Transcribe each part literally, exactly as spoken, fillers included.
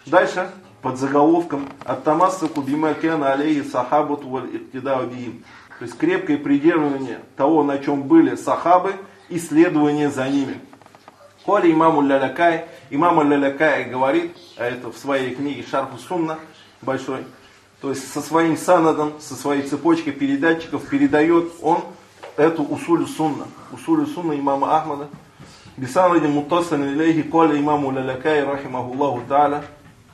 Дальше, под заголовком «Ат-тамассаку бима кана алейхи сахабату валь иктидау бихим». То есть крепкое придерживание того, на чем были сахабы, и следование за ними. Коли имам Лялякай, имам Лялякай говорит, а это в своей книге Шарфу Сунна большой, то есть со своим санадом, со своей цепочкой передатчиков передает он эту усулю сунна, усулю сунна имама Ахмада. Бисанади муттасан илейхи коли имаму Лялякай, рахимахуллаху та'аля,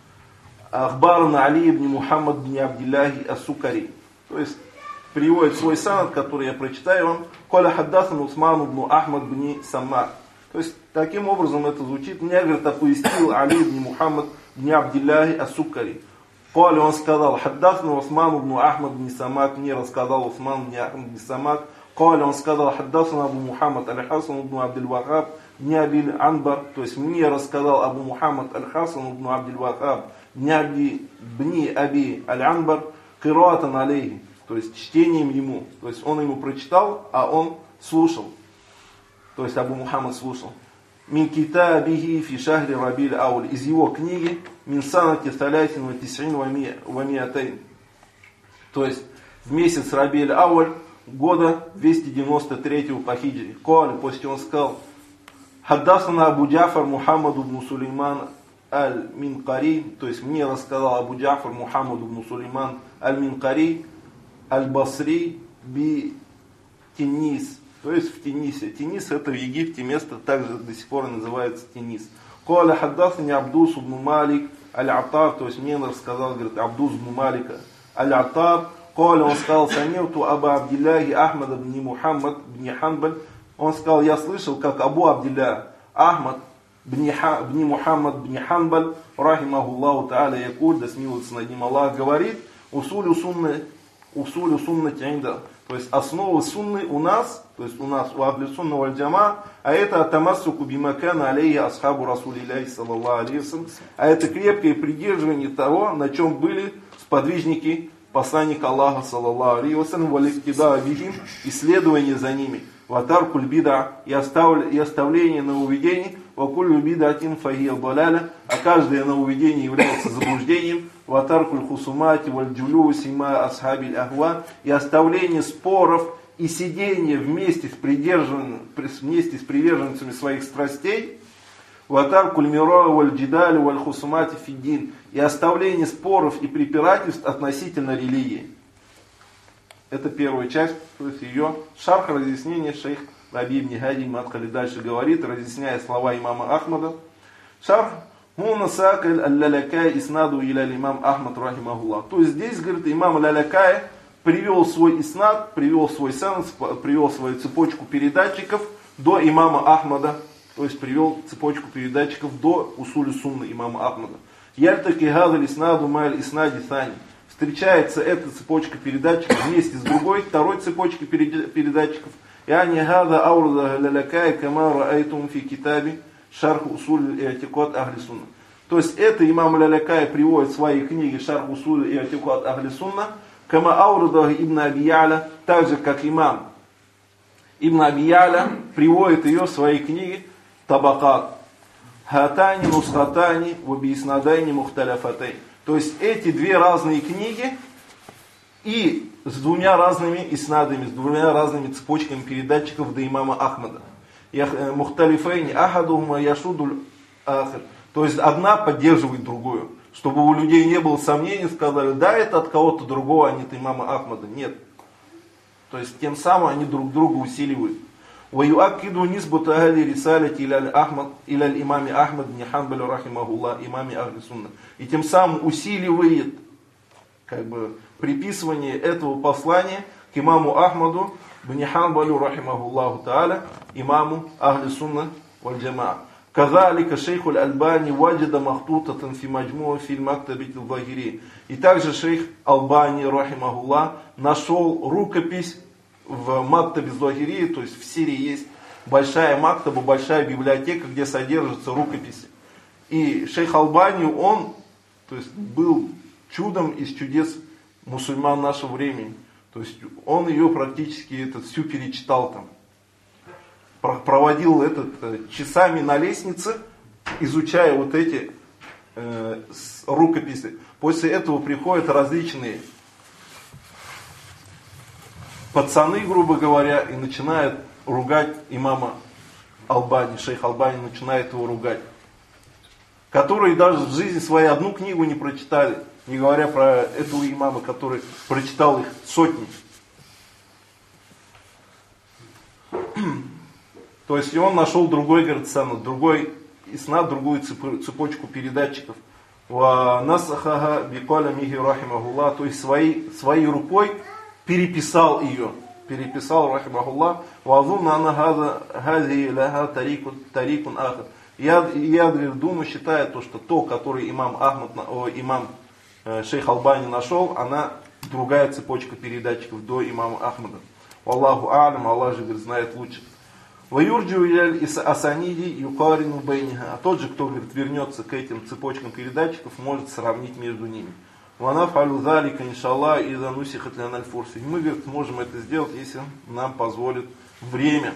ахбарна Али ибн Мухаммад бн Абдиллахи ас-Сукари. То есть приводит свой санад, который я прочитаю вам. Коля хаддасан Усман ибн Ахмад бн Саммар. То есть таким образом это звучит. Мне, говорит, оповестил Али ибн Мухаммад бн Абдиллахи ас-Сукари. Коля, он сказал, хаддасан Усман ибн Ахмад бн Саммак. Мне рассказал Усман бн Ахмад бн Саммак. Коля, он сказал, хаддасан Абу Мухаммад аль-Хасан ибн Абдул-Вахаб бн Абиль Анбар. То есть мне рассказал Абу Мухаммад аль-Хасан ибн Абдул-Вахаб бн Аби аль-Анбар кираатан алейхи. То есть чтением ему. То есть он ему прочитал, а он слушал. То есть Абу Мухаммад слушал. Мин китабихи фи шахри рабиль ауль. Из его книги мин санати салятин ва тис'ин ва миатайн. То есть в месяц Рабиль ауль года двести девяносто третьего по хиджре. Коли, после чего он сказал, хаддасана Абу Джафар Мухаммад ибн Сулейман аль-Минкари. То есть мне рассказал Абу Джафар Мухаммад ибн Сулейман аль-Минкари аль-Басри би Тинис. То есть в Тинисе. Тинис это в Египте место, также до сих пор называется Тинис. Коля хаддасани Абдус ибн Малик аль-Атар. То есть мне рассказал, говорит, Абдус ибн Малика аль-Атар. Коля, он сказал, санивту Аба Абдилляхи Ахмад ибн Мухаммад бн Ханбаль. Он сказал, я слышал, как Абу Абдилля Ахмад бн Мухаммад бн Ханбаль, рахимахуллаху та'аля, якуль, да смилуется над ним Аллах, говорит, усулю сунны, усулю сунны тянда. То есть основы сунны у нас, то есть у нас, у ахли сунна валь джама, а это атамассуку бимакана алейхи асхабу расулилляхи саллаллаху алейхи вассалям, а это крепкое придерживание того, на чем были сподвижники посланника Аллаха саллаллаху алейхи вассалям, валь иктида бихим, исследование за ними, ватаркуль бида, и оставление нововведений, вакуль бидатин фахия далаля, а каждое нововведение является заблуждением, ватаркуль хусумати валь джулюси ма асхабиль ахва, и оставление споров и сидение вместе с придержанными, вместе с приверженцами своих страстей, ватаркуль мира валь джидалю валь хусумати фиддин, и оставление споров и препирательств относительно религии. Это первая часть, то есть ее шарх, разъяснение шейх Раби ибн Хади Мадхали дальше говорит, разъясняя слова имама Ахмада. Шарх хуна сакаль аль-Лялякай иснаду иля имам Ахмад рахимахуллах. То есть здесь, говорит, имам Лялякай привел свой иснад, привел свой санад, привел свою цепочку передатчиков до имама Ахмада. То есть привел цепочку передатчиков до усули сунны имама Ахмада. Яльтаки гадаль иснаду маль иснади сани. Встречается эта цепочка передатчиков вместе с другой, второй цепочкой передатчиков. يعني هذا أورد للكاي كما رأيتم في كتاب شرح أصول اعتقاد أهل السنة. То есть это имам Лялякай приводит в своей книге Шарх Усуль и Атикад Ахли Сунна, кама аурда Ибн Аби Я'ля, так же как имам Ибн Аби Я'ля приводит ее в своей книге Табакат. Хатани нусхатани вабиснадайни мухталяфатай. То есть эти две разные книги и с двумя разными иснадами, с двумя разными цепочками передатчиков до имама Ахмада. Мухталифайни ахадума яшудуль ахад. То есть одна поддерживает другую. Чтобы у людей не было сомнений, сказали, да, это от кого-то другого, а не от имама Ахмада. Нет. То есть тем самым они друг друга усиливают. ويؤكد نسبة أهل رسالة إلى الأحمد إلى الإمام أحمد بن حنبل رحمه الله إمام أهل السنة. И тем самым усиливает как бы приписывание этого послания к имаму Ахмаду бн Ханбалю рахимахуллаху та'аля, имаму Ахли Сунна валь Джамаа. Казалика шейху аль-Альбани ваджада махтутатан фи маджмуа фи мактабит аль-Захири. И также шейх Албани рахимахуллах нашел рукопись в Мактабе Захири, то есть в Сирии есть большая мактаба, большая библиотека, где содержатся рукописи. И шейх Албани, он то есть, был чудом из чудес мусульман нашего времени. То есть он ее практически этот, всю перечитал там. Проводил этот часами на лестнице, изучая вот эти э, рукописи. После этого приходят различные пацаны, грубо говоря, и начинают ругать имама Албани, шейх Албани начинает его ругать. Которые даже в жизни своей одну книгу не прочитали, не говоря про этого имама, который прочитал их сотни. То есть и он нашел другой, говорит, санад, другой иснад, другую цепочку передатчиков. Насахаха бикаля михи рахимахуллах, то есть своей, своей рукой переписал ее. Переписал рахимахуллах. Вазунна анна хази ляха тарикун ахад. Я, я думаю, считаю, то, что то, который имам Ахмад, о, имам э, шейх Албани нашел, она другая цепочка передатчиков до имама Ахмада. Аллаху а'лам, Аллах же говорит, знает лучше. Ваюрджу иляль асаниди юкарину бейниха. А тот же, кто говорит, вернется к этим цепочкам передатчиков, может сравнить между ними. Вана фалю залика иншаллах и занусихат ляналь фурси. Мы, говорит, можем это сделать, если нам позволит время.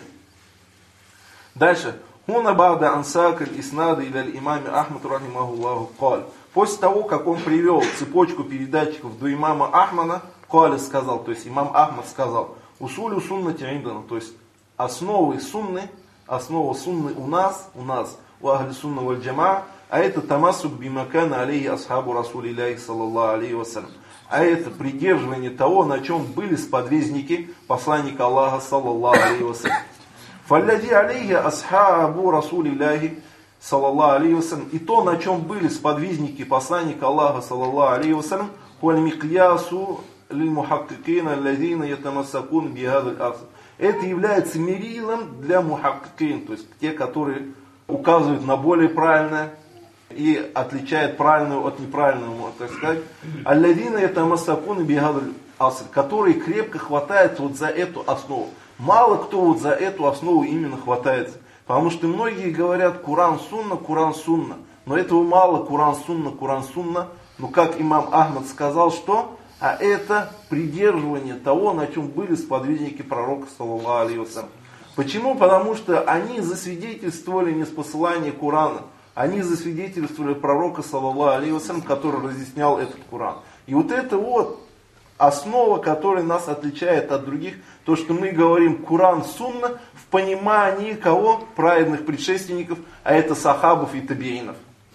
Дальше. Хуна бада ансак аль-иснада иляль имаме Ахмад рахимахуллаху каль. После того, как он привел цепочку передатчиков до имама Ахмада, каль сказал, то есть имам Ахмад сказал, усулю суннати индана, то есть основы сунны, основа сунны у нас, у нас, у ахли сунна валь джамаа, а это тамассук бимакана алейхи асхабу расулилляхи саллаллаху алейхи вассалям. А это придерживание того, на чем были сподвижники посланника Аллаха саллаллаху алейхи вассалям. Фаллади алейхи асхабу расулилляхи саллаллаху алейхи вассалям. И то, на чем были сподвижники посланника Аллаха саллаллаху алейхи вассалям, хуаль микьясу лиль мухаккикина аллазина ятамассакун бихадаль аср. Это является мерилом для мухаккикин, то есть те, которые указывают на более правильное и отличают правильную от неправильного, так сказать. Аллазина ятамассакун бихадаль аср, которые крепко хватаются вот за эту основу. Мало кто вот за эту основу именно хватается. Потому что многие говорят Куран сунна, Куран сунна. Но этого мало, Куран сунна, Куран сунна. Но как имам Ахмад сказал, что? А это придерживание того, на чем были сподвижники пророка саллаллаху алейхи вассалям. Почему? Потому что они засвидетельствовали неспосылание Курана. Они засвидетельствовали пророка саллаллаху алейхи вассалям, который разъяснял этот Куран. И вот это вот основа, которая нас отличает от других, то, что мы говорим Куран сунна в понимании кого? Праведных предшественников, а это сахабов и табиинов.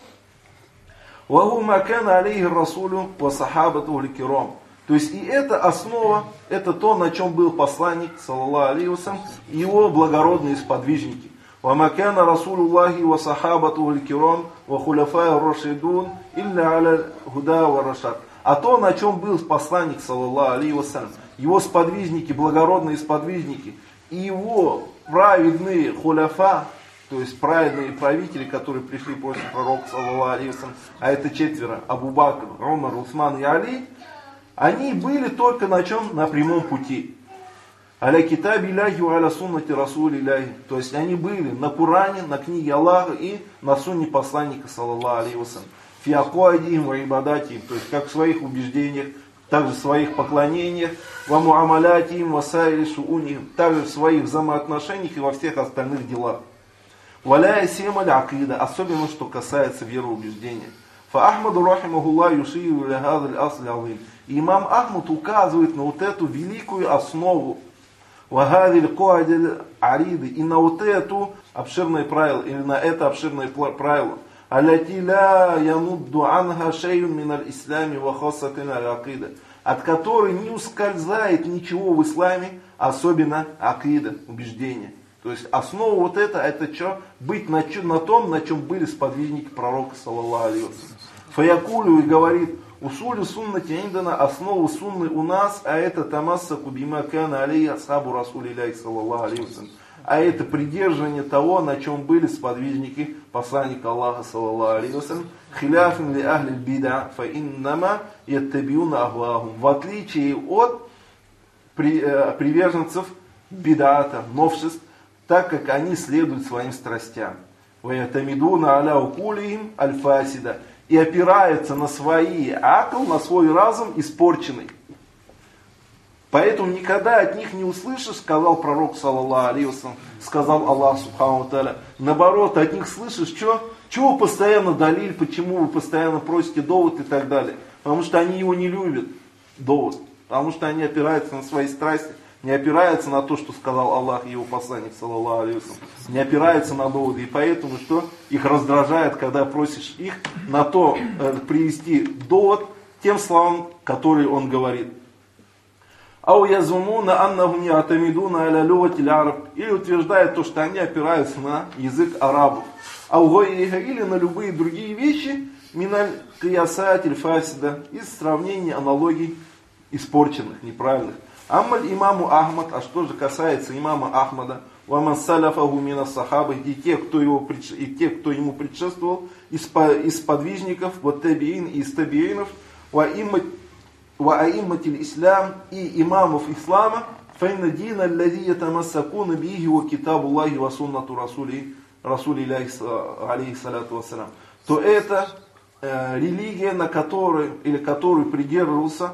Ваху макана алейхи расулю ва сахабату ликирам. То есть и это основа, это то, на чем был посланник, саллаллаху алейхи вассалям, и его благородные сподвижники. Ва макана расулуллахи ва сахабату ликирам ва хуляфай рашидун илля аля худа ва рашад. А то, на чем был посланник, саллаллаху алейхи вассалям, его сподвижники, благородные сподвижники, и его праведные хуляфа, то есть праведные правители, которые пришли после пророка, саллаллаху алейхи вассалям, а это четверо, Абу Бакр, Умар, Усман и Али, они были только на чем? На прямом пути. Аля китаби ляхи ва аля суннати расули ляхи. То есть они были на Коране, на книге Аллаха и на сунне посланника, саллаллаху алейхи вассалям. Фиакуадихим ва ибадатихим, то есть как в своих убеждениях, также в своих поклонениях, ва муамалятихим ва сайри шуунихим, также в своих взаимоотношениях и во всех остальных делах. Валяя семаль акида, особенно что касается вероубеждения. Фа Ахмаду рахимахуллах юширу лихадаль асли азим. Имам Ахмад указывает на вот эту великую основу, вахадиль куадиль ариды, и на вот эту обширное правило, или на это обширное правило. Аляти ла янудду анха шейун миналь ислами ва хассатин аль-акида, от которой не ускользает ничего в исламе, особенно акида, убеждение. То есть основа вот это, это что? Быть на, на том, на чем были сподвижники пророка, саллаллаху алейхи вассалям. Фаякулю и говорит, усулю суннати индана, основу сунны у нас, а это тамассаку бима кана алейхи асхабу расулилляхи саллаллаху алейхи вассалям. А это придерживание того, на чем были сподвижники посланника Аллаха, саллаллаху алейхи вассалям, хиляфин ли ахли бида, фа иннама яттабиуна ахвахум. В отличие от приверженцев бидата, новшеств, так как они следуют своим страстям. Ваятамидуна аля укулихим аль-фасида. И опираются на свои акл, на свой разум испорченный. Поэтому никогда от них не услышишь, сказал пророк, саллаллаху алейхи вассалям, сказал Аллах субхану ва тааля. Наоборот, от них слышишь, что? Чего вы постоянно далиль, почему вы постоянно просите довод и так далее? Потому что они его не любят, довод. Потому что они опираются на свои страсти, не опираются на то, что сказал Аллах и его посланник, саллаллаху алейхи ва саллям, не опираются на доводы. И поэтому что? Их раздражает, когда просишь их на то э, привести довод тем словам, которые он говорит. Ау язумуна аннахум я'тамидуна аля люгатил араб. Или утверждает то, что они опираются на язык арабов. Ау гайриха, или на любые другие вещи, миналь киясатиль фасида, из сравнений, аналогий испорченных, неправильных. Аммаль имаму Ахмад, а что же касается имама Ахмада, ваман саляфаху мина сахабы, и те, кто его, и те, кто ему предшествовал, из, из подвижников, вот табиин и из табиинов, ва аимматиль ислам и имамов ислама, файна дина аллади ятамассакуна биhi ва китабу Аллахи ва суннату расули, расули алейхи салату вассалям, то это э, религия, на которой, или которую придерживался,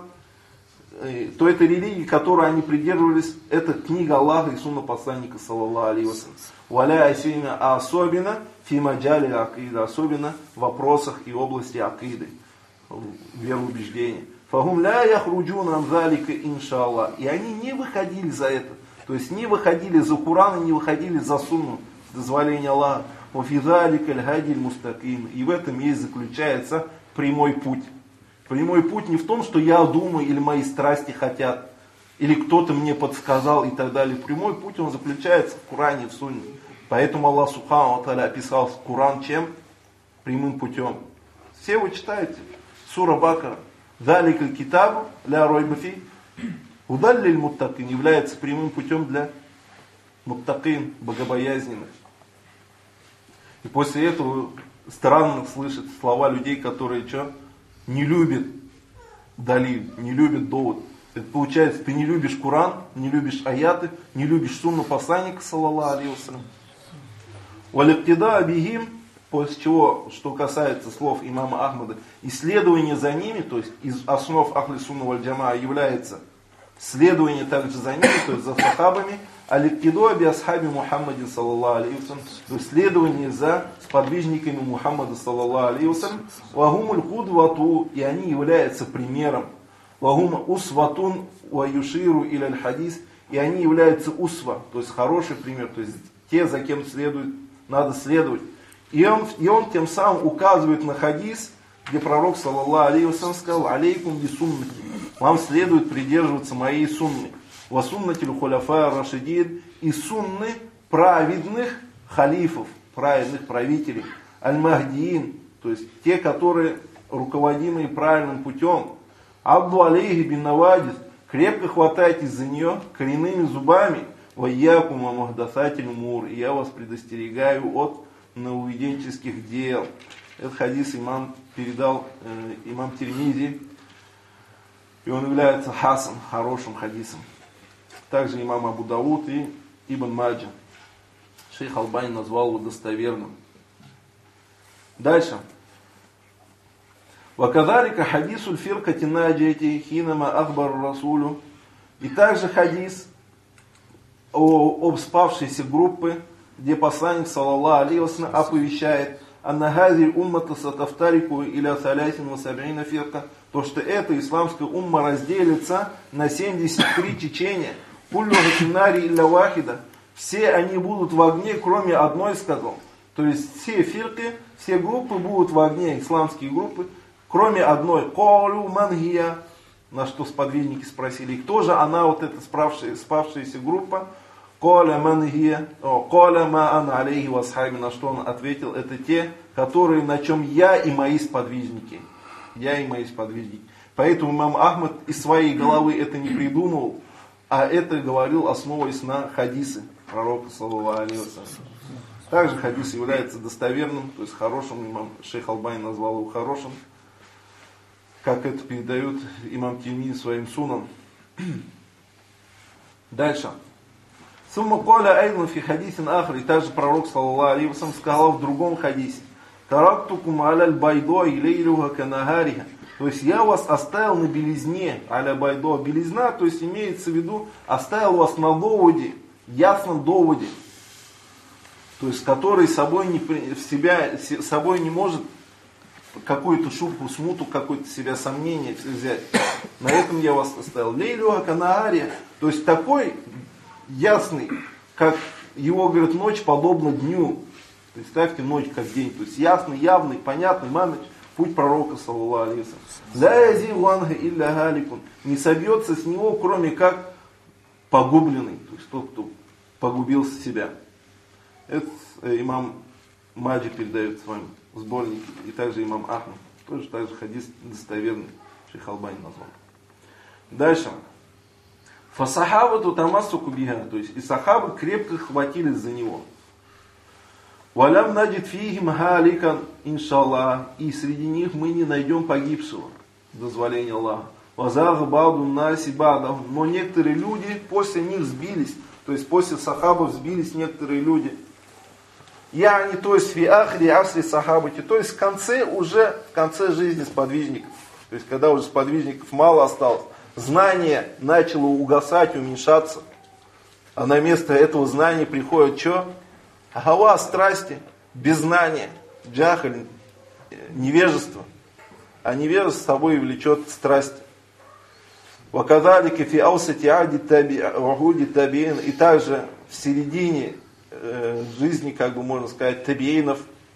то это религия, которой они придерживались, это книга Аллаха и сунна посланника, саллаллаху алейхи ва саллям. Валя асина, а особенно фи маджали акида, особенно в вопросах и области акиды, вероубеждения. Фахум ля яхруджуна амзалика иншаллах. И они не выходили за это. То есть не выходили за Куран, не выходили за сунну, дозволение Аллаха. Вафизалика аль-хадиль мустаким. И в этом есть заключается прямой путь. Прямой путь не в том, что я думаю, или мои страсти хотят, или кто-то мне подсказал и так далее. Прямой путь, он заключается в Коране и в Сунне. Поэтому Аллах Субхану ва Тааля описал Коран чем? Прямым путем. Все вы читаете. Сура Бакара. Заликаль китабу ля ройба фи удаль лиль муттакин, является прямым путем для муттакин, богобоязненных. И после этого странно слышать слова людей, которые что? Не любят далиль, не любят довод. Это получается, ты не любишь Коран, не любишь аяты, не любишь сунну посланника, саллаллаху алейхи ва саллям. Валиктида абихим, после чего, что касается слов имама Ахмада, исследование за ними, то есть из основ ахли сунна валь джамаа является следование также за ними, то есть за сахабами, аликтиду аби асхаби Мухаммадин, саллаллаху алейхи ва саллям, то есть следование за сподвижниками Мухаммада, саллаллаху алейхи ва саллям, вагумуль кудвату, и они являются примером, вагум усватун ва юширу иля аль-хадис, и они являются усва, то есть хороший пример, то есть те, за кем следует, надо следовать. И он, и он тем самым указывает на хадис, где пророк, саллаллаху алейхи ва саллям, сказал: алейкум би суннати, вам следует придерживаться моей сунны, ва суннатиль хуляфа рашидин, и сунны праведных халифов, праведных правителей, аль-махдиин, то есть те, которые руководимые правильным путем, абду алейхи бин навадис, крепко хватайтесь за нее коренными зубами, ва якум ва мухдасатиль умур, и я вас предостерегаю от нововведенческих дел. Этот хадис имам передал э, имам Тирмизи, и он является хасан, хорошим хадисом. Также имам Абу Дауд и Ибн Маджа. Шейх Албани назвал его достоверным. Дальше. Вакадалика хадисуль фиркати наджати хинама ахбар расулю. И также хадис о, об спавшейся группы, где посланник, саллаллаху алейхи ва саллям, оповещает: аннахазиль уммата сатафтарику иля салясин ва саб'ина фирка, то, что эта исламская умма разделится на семьдесят три течения. Куллю гатинари илля вахида, все они будут в огне, кроме одной, сказал. То есть все фирки, все группы будут в огне, исламские группы, кроме одной. Колю мангия, на что сподвижники спросили, кто же она, вот эта спавшая, спавшаяся группа. Коля мангия, коля ма ана алейхи ва асхаби, на что он ответил: это те, которые, на чем я и мои сподвижники. Я и мои сподвижники. Поэтому имам Ахмад из своей головы это не придумал, а это говорил, основываясь на хадисы пророка, саллаллаху алейхи ва саллям. Также хадис является достоверным, то есть хорошим. Имам Шейх Албани назвал его хорошим, как это передает имам Тирмизи своим сунам. Дальше. Сумма коля айдун фи хадисин ахр, и также пророк, саллаллаху алейхи ва саллям, сказал в другом хадисе: тарактукум аляль байдо и лейлюха канагариха. То есть я вас оставил на белизне, аля байдо, белизна, то есть имеется в виду, оставил вас на доводе, ясном доводе. то есть который собой не, в себя, собой не может какую-то шубку, смуту, какое-то себя сомнение взять. На этом я вас оставил. Лейлю Аканаария, то есть такой ясный, как его, говорит, ночь подобна дню. Представьте, ночь как день. То есть ясный, явный, понятный, маныч, путь пророка, саллаллаху алейхи вассалям. Не собьется с него, кроме как погубленный, то есть тот, кто погубил себя. Это имам Маджи передает в своем сборнике, и также имам Ахмад. Тоже также хадис достоверный, Шейх Албани назвал. Дальше. Фасахабату тамассуку биха, то есть и сахабы крепко хватились за него. Валям наджид фихим халикан иншаллах, и среди них мы не найдем погибшего, дозволение Аллаха. Вазага баду наси бадах, но некоторые люди после них сбились, то есть после сахабов сбились некоторые люди. Я не, то есть фи ахри асли сахабати, то есть в конце уже, в конце жизни сподвижников, то есть когда уже сподвижников мало осталось, знание начало угасать, уменьшаться, а на место этого знания приходит что? Гава, страсти, беззнание, джахаль, невежество. А невежество с собой влечет страсть. Вакадалики фи аусати ади табиин, и также в середине э, жизни, как бы можно сказать, табиинов.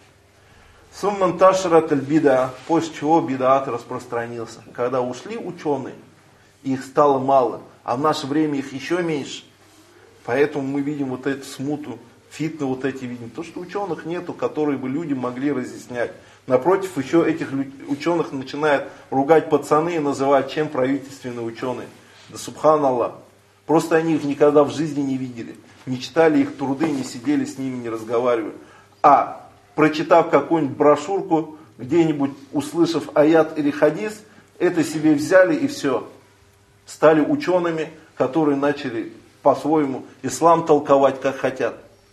Сумман ташрат аль-бида, после чего бидаат распространился. Когда ушли ученые, их стало мало, а в наше время их еще меньше. Поэтому мы видим вот эту смуту, фитны вот эти видим. То, что ученых нету, которые бы люди могли разъяснять. Напротив, еще этих ученых начинают ругать пацаны и называть чем правительственные ученые. Да субханаллах. Просто они их никогда в жизни не видели. Не читали их труды, не сидели с ними, не разговаривали. А прочитав какую-нибудь брошюрку, где-нибудь услышав аят или хадис, это себе взяли и все. Стали учеными, которые начали по-своему ислам толковать, как хотят.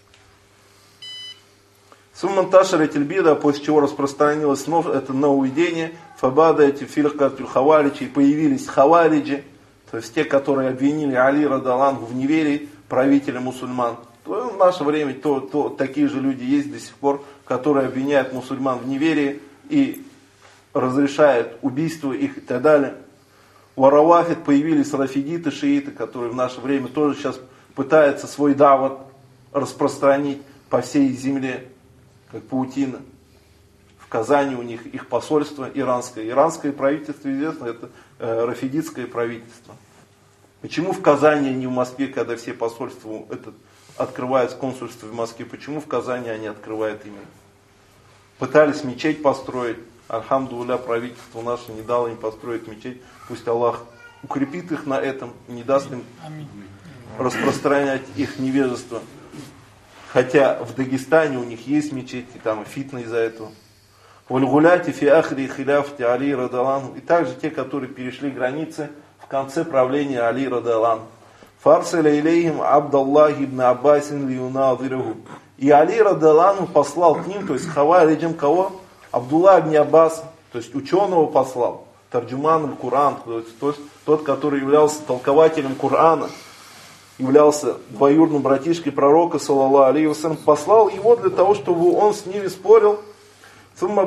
Сумман ташара тельбида, после чего распространилось это нововведение, фабада эти фиркатуль хаваличи, появились хавалиджи, то есть те, которые обвинили Али радаллаху в неверии, правителя мусульман. То в наше время то, то, такие же люди есть до сих пор, которые обвиняют мусульман в неверии и разрешают убийство их и так далее. У Аравафид появились рафидиты, шииты, которые в наше время тоже сейчас пытаются свой дават распространить по всей земле, как паутина. В Казани у них их посольство иранское. Иранское правительство, известно, это э, рафидитское правительство. Почему в Казани, а не в Москве, когда все посольства это, открывают консульство в Москве, почему в Казани они открывают именно? Пытались мечеть построить. Альхамдулилля, правительство наше не дало им построить мечеть. Пусть Аллах укрепит их на этом, не даст им распространять их невежество. Хотя в Дагестане у них есть мечеть, и там фитна из-за этого. Вальгуляти фи ахри хиляфти Али радаллаху. И также те, которые перешли границы в конце правления Али радаллаху. Фарсаля илейхим Абдаллах ибн Аббасин лиюнадируху. И Али радаллаху послал к ним, то есть хавариджам кого? Абдулла ибн Аббас, то есть ученого послал. Тарджуман аль-Куран, то есть тот, тот, который являлся толкователем Корана, являлся двоюродным братишкой пророка, саллаллаху алейхи вассалям, послал его для того, чтобы он с ними спорил. Но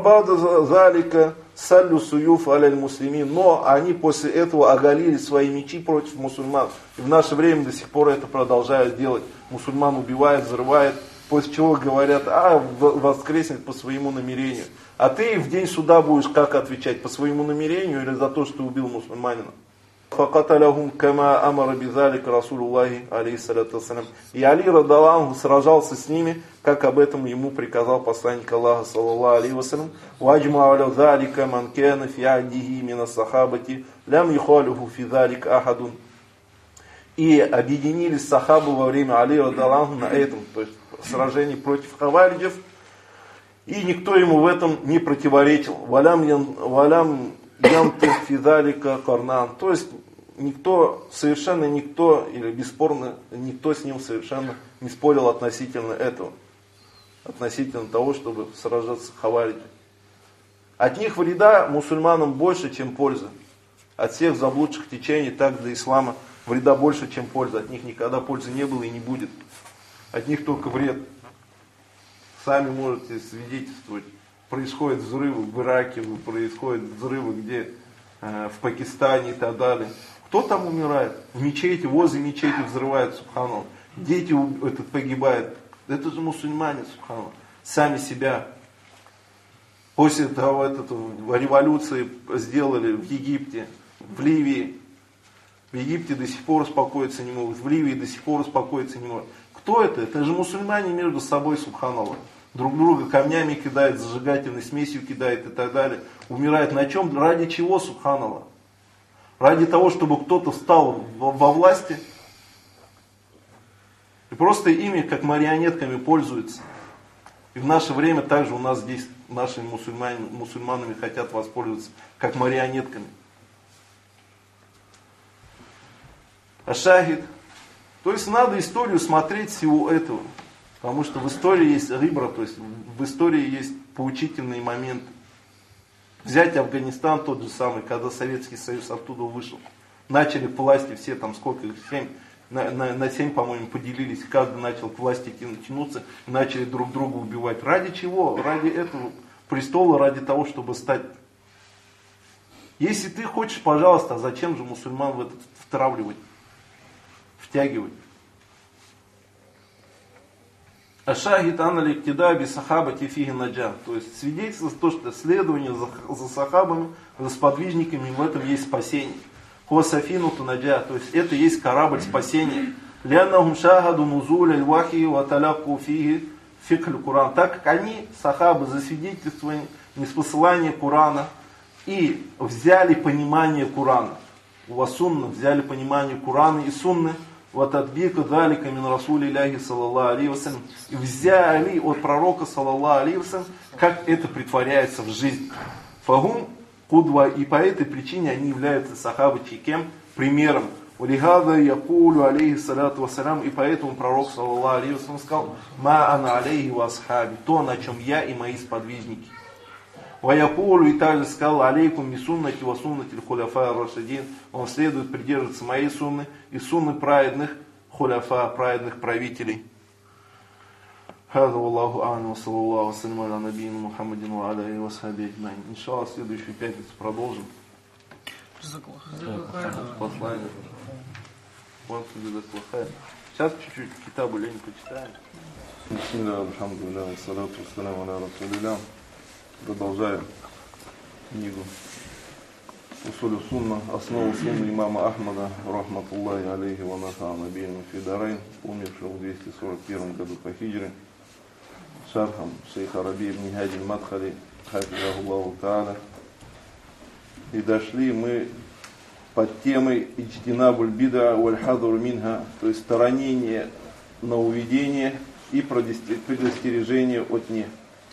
они после этого оголили свои мечи против мусульман. И в наше время до сих пор это продолжают делать. Мусульман убивают, взрывают, после чего говорят, а воскреснет по своему намерению. А ты в день суда будешь как отвечать, по своему намерению или за то, что убил мусульманина? فَقَتَلَهُمْ كَمَا أَمَرَ بِذَلِكَ رَسُولُ اللَّهِ عَلَيْهِ الصَّلَاةُ وَالسَّلَامُ. И Али радаллаху сражался с ними, как об этом ему приказал посланник Аллаха, саллаллаху алейхи вассалям. وَأَجْمَعَ عَلَى ذَلِكَ مَنْ كَانَ فِي عَهْدِهِ مِنَ الصَّحَابَةِ لَمْ يُخَالِفْهُ فِي ذَلِكَ أَحَدٌ. И объединились сахабы во время Али радаллаху на этом, то есть сражении против хавариджев, и никто ему в этом не противоречил. «Валям янты фидалика карнан». То есть никто, совершенно никто, или бесспорно, никто с ним совершенно не спорил относительно этого. Относительно того, чтобы сражаться с хавариджами. От них вреда мусульманам больше, чем пользы. От всех заблудших течений, так до ислама, вреда больше, чем польза. От них никогда пользы не было и не будет. От них только вред. сами можете свидетельствовать. Происходят взрывы в Ираке, происходят взрывы где э, в Пакистане и так далее. Кто там умирает? В мечети, возле мечети взрывают, субханаллах. Дети этот, погибают. Это же мусульмане, субханаллах. Сами себя. После того, этот, революции сделали в Египте, в Ливии. В Египте до сих пор успокоиться не могут, в Ливии до сих пор успокоиться не могут. Кто это? Это же мусульмане между собой, субханаллах. Друг друга камнями кидают, зажигательной смесью кидают и так далее. Умирают на чем? Ради чего, субханаллах? Ради того, чтобы кто-то встал во, во власти и просто ими, как марионетками, пользуются. И в наше время также у нас здесь наши мусульмане, мусульманами хотят воспользоваться, как марионетками. Ашахид. То есть надо историю смотреть всего этого. Потому что в истории есть рибра, то есть в истории есть поучительные моменты. Взять Афганистан тот же самый, когда Советский Союз оттуда вышел. Начали к власти все там сколько, семь, на, на, на семь, по-моему, поделились. Каждый начал к власти тянуться, начали друг друга убивать. Ради чего? Ради этого престола, ради того, чтобы стать. Если ты хочешь, пожалуйста, а зачем же мусульман в это втравливать, втягивать? Ашахид аналик кидаби сахабати фиги наджа. То есть свидетельство то, что следование за, за сахабами, за сподвижниками, в этом есть спасение. Хуасафину тунаджа. То есть это есть корабль спасения. Ляннахум шахаду нузуля львахи ваталяку фиги фиклю Куран. Так как они, сахабы, засвидетельствовали неспосылание Курана и взяли понимание Курана. У вас сунна, взяли понимание Курана и сунны. Вот отбика далика мин расули ляхи саллаллаху алейхи вассалям. И взяли от пророка саллаллаху алейхи вассалям, как это притворяется в жизнь. Фагум кудва, и по этой причине они являются сахабы кем? Примером. Валихада якулю алейхи салату вассалям, и поэтому пророк саллаллаху алейхи вассалям сказал: ма ана алейхи ва асхаби, то, на чем я и мои сподвижники. Ваякулю, и также сказал: алейкум бисуннати ва суннати хуляфа рашидин. Он следует придерживаться моей сунны и сунны праведных хуляфа, праведных правителей. Хаза Аллаху а'алам, саллаллаху ассаляму аля набийна Мухаммадин ва аля алейхи ва асхаби аджмаин. Иншаллах, следующую пятницу продолжим. Послание. Сейчас чуть-чуть китабу лень почитаем. Бисмилля, алхамдулилля, салату вассаляму аля расулилля. Продолжаем книгу Усулю Сунна, основу сунны имама Ахмада, рахматуллахи алейхи ва нафа набийна фидарайн, умершего в двести сорок первом году по хиджре, шархам шейха Раби ибн Хади Мадхали, хафизахуллаху та'аля. И дошли мы под темой иджтинабуль бида валь хадур минха, то есть сторонение нововведения и предостережение от них.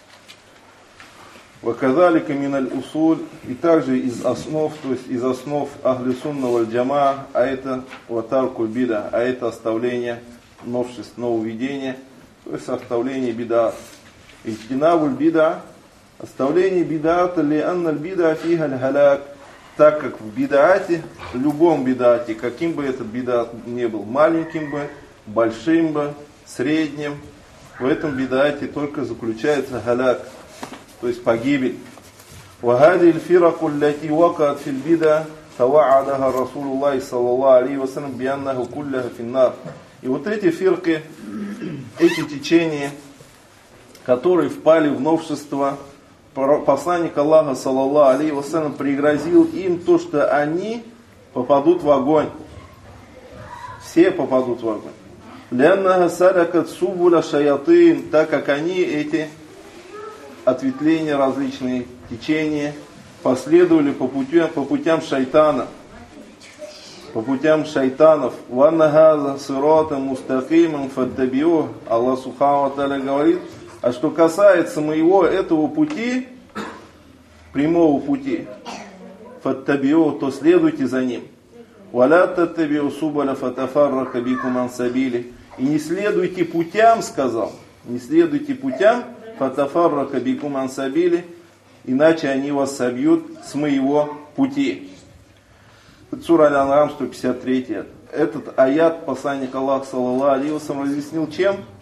Ваказалика миналь усуль, и также из основ, то есть из основ ахли сунна валь джама, а это ватарку бида, а это оставление новшеств, нововведения, то есть оставление бида. Иджтинабуль бида, оставление бидата ли анналь бида фигаль халяк, так как в бидаате, в любом бидаате, каким бы этот бидат не был, маленьким бы, большим бы, средним, в этом бидаате только заключается халяк, то есть погибель. وهذه الفرق التي وقعت في البدع توعدها رسول الله صلى الله عليه وسلم بأنه كلها في النار. И вот эти фирки, эти течения, которые впали в новшество, посланник Аллаха саллаллаху алейхи вассалям пригрозил им то, что они попадут в огонь. Все попадут в огонь. لأنها سلكت سبل الشياطين, так как они эти ответвления, различные течения, последовали по путям, по путям шайтана, по путям шайтанов. وَأَنَّ هَذَا صِرَاطًا مُسْتَقِيمًا فَاتَّبِعُوهُ. Аллах Субхану ва Тааля говорит: а что касается моего этого пути, прямого пути, فَاتَّبِعُوهُ, то следуйте за ним. وَلَا تَتَّبِعُوا سُبُلَ فَتَفَرَّقَ بِكُمْ عَنْ سَبِيلِهِ. И не следуйте путям, сказал, не следуйте путям, фатафаррака бикум ан сабили, иначе они вас собьют с моего пути. Сура Аль-Ан'ам, сто пятьдесят три. Этот аят посланник Аллаха саллаллаху алейхи ва саллям разъяснил чем?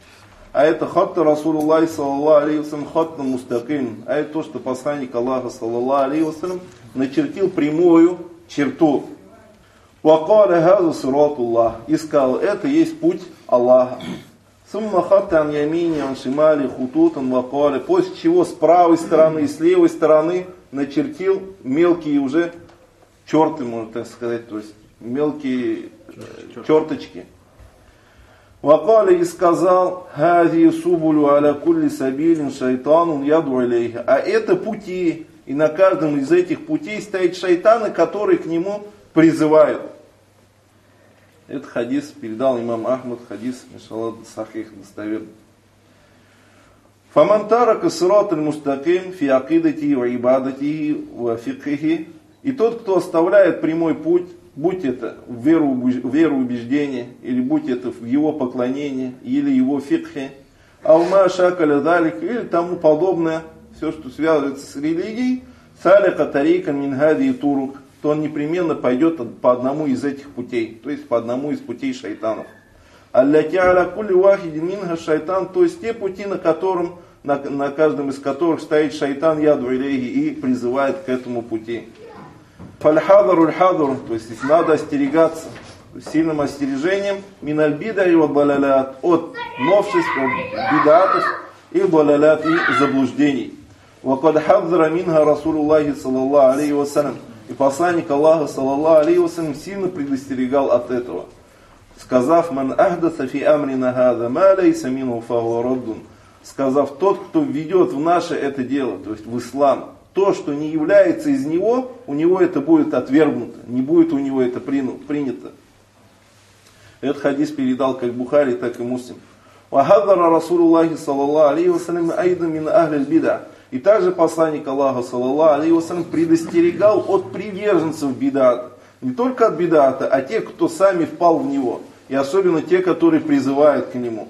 А это хатта Расулуллахи саллаллаху алейхи вассалям хаттан мустаким. А это то, что посланник Аллаха саллаллаху алейхи вассалям начертил прямую черту. Вакаля хаза сиратуллах. И сказал, это есть путь Аллаха. Сумма хаттан ямини ан шимали хутутан вакаля. После чего с правой стороны и с левой стороны начертил мелкие уже черты, можно так сказать, то есть мелкие черточки. Вакали и сказал, хази субулю аля кулли сабилин шайтанун яду алейха. А это пути, и на каждом из этих путей стоят шайтаны, которые к нему призывают. Этот хадис передал имам Ахмад, хадис, иншаллах, сахих, достоверный. Фаман тарака сират аль-мустаким фи акидати ва ибадати ва фикхихи. И тот, кто оставляет прямой путь, будь это в веру, вероубеждение, или будь это в его поклонении, или его фикхе, аума шакаля далик, или тому подобное, все, что связывается с религией, салика тарика мингади и турук, то он непременно пойдет по одному из этих путей, то есть по одному из путей шайтанов. Алляти аля кулли вахиди минга шайтан, то есть те пути, на котором, на, на каждом из которых стоит шайтан яду илейхи и призывает к этому пути. Фальхадару аль-хадар, то есть здесь надо остерегаться сильным остережением миналь бида и балалят, от новшеств, от бидатов и балалят и заблуждений. Вакад хаддара минха Расулуллахи саллаллаху алейхи вассалям. И посланник Аллаха саллаллаху алейхи вассалям сильно предостерегал от этого, сказав: «Ман ахдаса фи амрина хаза ма лейса минху фахуа раддун». Сказав: тот, кто введет в наше это дело, то есть в ислам, то, что не является из него, у него это будет отвергнуто, не будет у него это принято. Этот хадис передал как Бухари, так и Муслим. «Вахаддара Расулуллахи саллаллаху алейхи вассалям айда мин ахлиль бида». И также посланник Аллаха саллаллаху алейхи вассалям предостерегал от приверженцев бидата. Не только от бидата, а тех, кто сами впал в него. И особенно те, которые призывают к нему.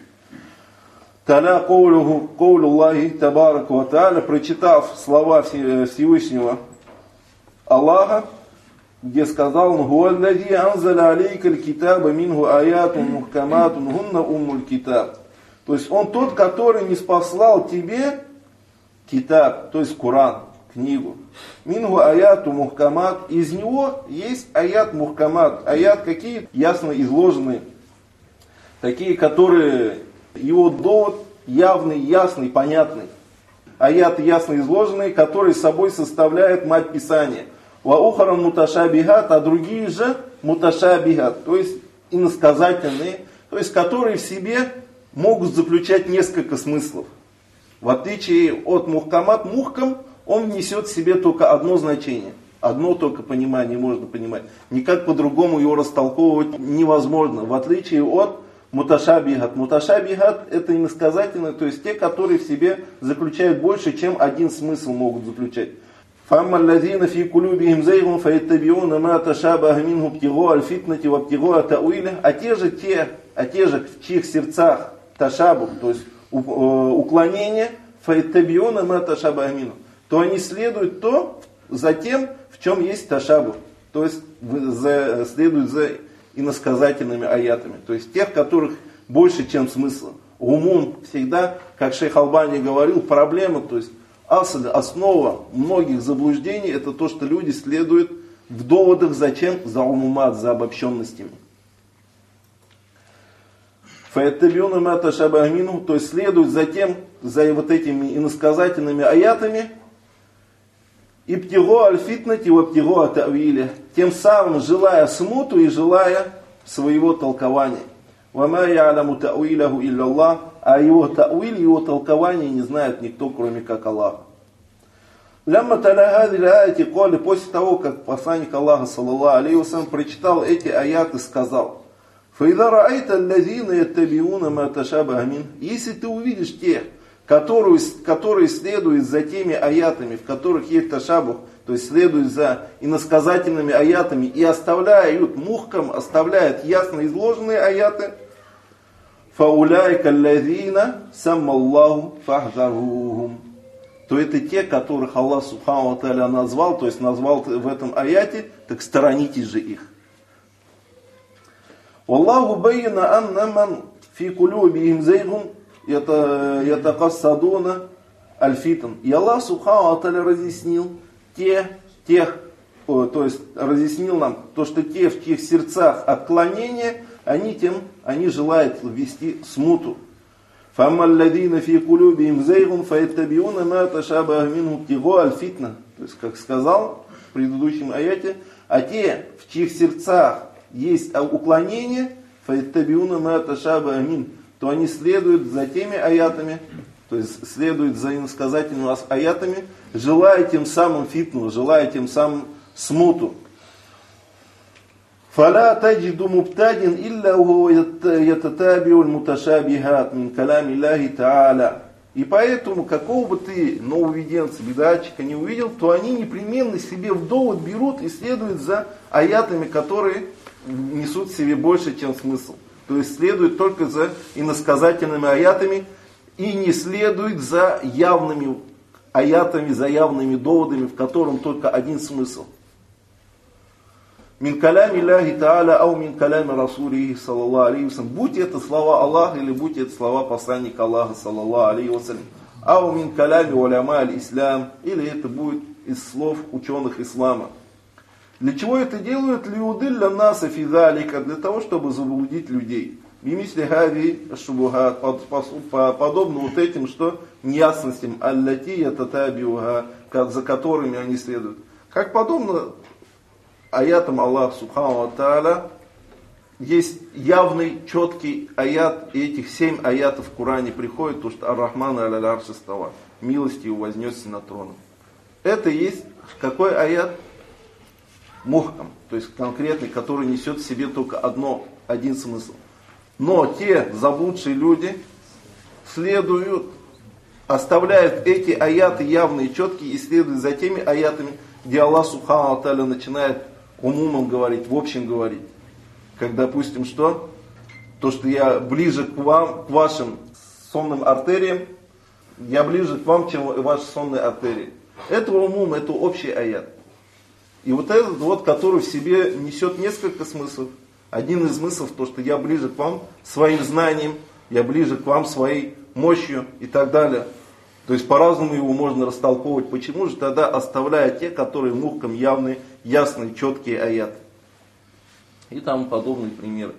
Таля коулю Аллахи табарак ва тааля, прочитав слова Всевышнего Аллаха, где сказал: «Гуаллади анзаля алейкаль китаба мингу аятун мухкаматун гунна уммуль китаб». То есть он тот, который не спаслал тебе китаб, то есть Коран, книгу. Мингу аяту мухкамат, из него есть аят мухкамат. Аят какие? Ясно изложенные. Такие, которые, его довод явный, ясный, понятный. Аяты ясно изложенные, которые собой составляют мать Писания. Ва ухарам муташабихат, а другие же муташабихат, то есть иносказательные, то есть которые в себе могут заключать несколько смыслов. В отличие от мухкамат, мухкам, он несет в себе только одно значение. Одно только понимание можно понимать. Никак по-другому его растолковывать невозможно. В отличие от муташабихат. Муташабихат это иносказательные, то есть те, которые в себе заключают больше, чем один смысл могут заключать. فَأَمَّا الَّذِينَ فِي قُلُوبِهِمْ زَيْغٌ فَيَتَّبِعُونَ مَا تَشَابَهَ مِنْهُ ابْتِغَاءَ الْفِتْنَةِ وَابْتِغَاءَ تَأْوِيلِهِ. А те же те, а те же в чьих сердцах ташабух, то есть уклонение, файтабиона ма ташабахмину, то они следуют то за тем, в чем есть ташабух, то есть за, следуют за иносказательными аятами, то есть тех, которых больше, чем смысла. Умум всегда, как шейх Албани говорил, проблема, то есть асаль, основа многих заблуждений, это то, что люди следуют в доводах зачем? За умумат, за обобщенностями. Фаятабиуна мата шабахмину, то есть следует за тем, за вот этими иносказательными аятами, ибтиго аль-фитнати ва ибтиго ат-та'виля, тем самым желая смуту и желая своего толкования. Вама я'ламу та'виляху илля Аллах, а его та'виль, его толкование не знает никто, кроме как Аллах. Лямма таля хадиль аяти коли, после того, как посланник Аллаха саллаллаху алейхи вассалям прочитал эти аяты, сказал: «Фаида раайта аллазина яттабиуна ма ташабаха мин». Если ты увидишь тех, которые, которые следуют за теми аятами, в которых есть ташабух, то есть следуют за иносказательными аятами и оставляют мухкам, оставляют ясно изложенные аяты, фауляйка аллазина саммаллаху фахзарухум, то это те, которых Аллах субхану ва тааля назвал, то есть назвал в этом аяте, так сторонитесь же их. Аллаху байна анна ман фи кулюбихим зайгун ятакассадуна аль-фитн. И Аллах Субхану ва Тааля разъяснил те, тех, о, то есть разъяснил нам то, что те, в чьих сердцах отклонение, они тем, они желают ввести смуту. فَأَمَّا الَّذِينَ فِي قُلُوبِهِمْ زَيْغٌ فَيَتَّبِعُونَ مَا تَشَابَهَ مِنْهُ ابْتِغَاءَ الْفِتْنَةِ. То есть, как сказал в предыдущем аяте, а те, в чьих сердцах есть уклонение, فَيَتَّبِعُونَ مَا تَشَابَهَ مِنْهُ, то они следуют за теми аятами, то есть следуют за иносказательными аятами, желая тем самым фитну, желая тем самым смуту. فَلَا تَجِدُ مُبْتَدٍ إِلَّا هُوَ يَتَتَابِعُ الْمُتَشَابِهَاتِ مِنْ كَلَامِ اللَّهِ تَعَالَى. И поэтому, какого бы ты нововведенца, бедатчика не увидел, то они непременно себе в довод берут и следуют за аятами, которые несут в себе больше, чем смысл. То есть следуют только за иносказательными аятами и не следуют за явными аятами, за явными доводами, в котором только один смысл. Мин калями Аллахи Та'аля, ау мин калями Расулихи, саллаллаху алейхи вассалям. Будь это слова Аллаха, или будь это слова посланника Аллаха, саллаллаху алейхи вассалям. Ау мин калями уляма аль-ислам, или это будет из слов ученых ислама. Для чего это делают? Лиудилля наса фи залика, для того, чтобы заблудить людей. Бимисли хави шубухат, подобно вот этим, что неясностям, аллати ятатабиуха, за которыми они следуют. Как подобно аятам Аллаха Субхану ва Тааля, есть явный, четкий аят, и этих семь аятов в Коране приходит, то что Ар-Рахман аль-Арши става, милостью вознесся на троном. Это есть какой аят? Мухкам, то есть конкретный, который несет в себе только одно, один смысл. Но те заблудшие люди следуют, оставляют эти аяты явные, четкие, и следуют за теми аятами, где Аллах Субхану ва Тааля начинает умумом говорить, в общем говорить. Как, допустим, что? То, что я ближе к вам, к вашим сонным артериям, я ближе к вам, чем ваши сонные артерии. Это умум, это общий аят. И вот этот вот, который в себе несет несколько смыслов. Один из смыслов, то, что я ближе к вам своим знанием, я ближе к вам своей мощью и так далее. То есть по-разному его можно растолковывать. Почему же тогда оставляя те, которые мухкам явные, ясные, четкие аяты? И тому подобные примеры.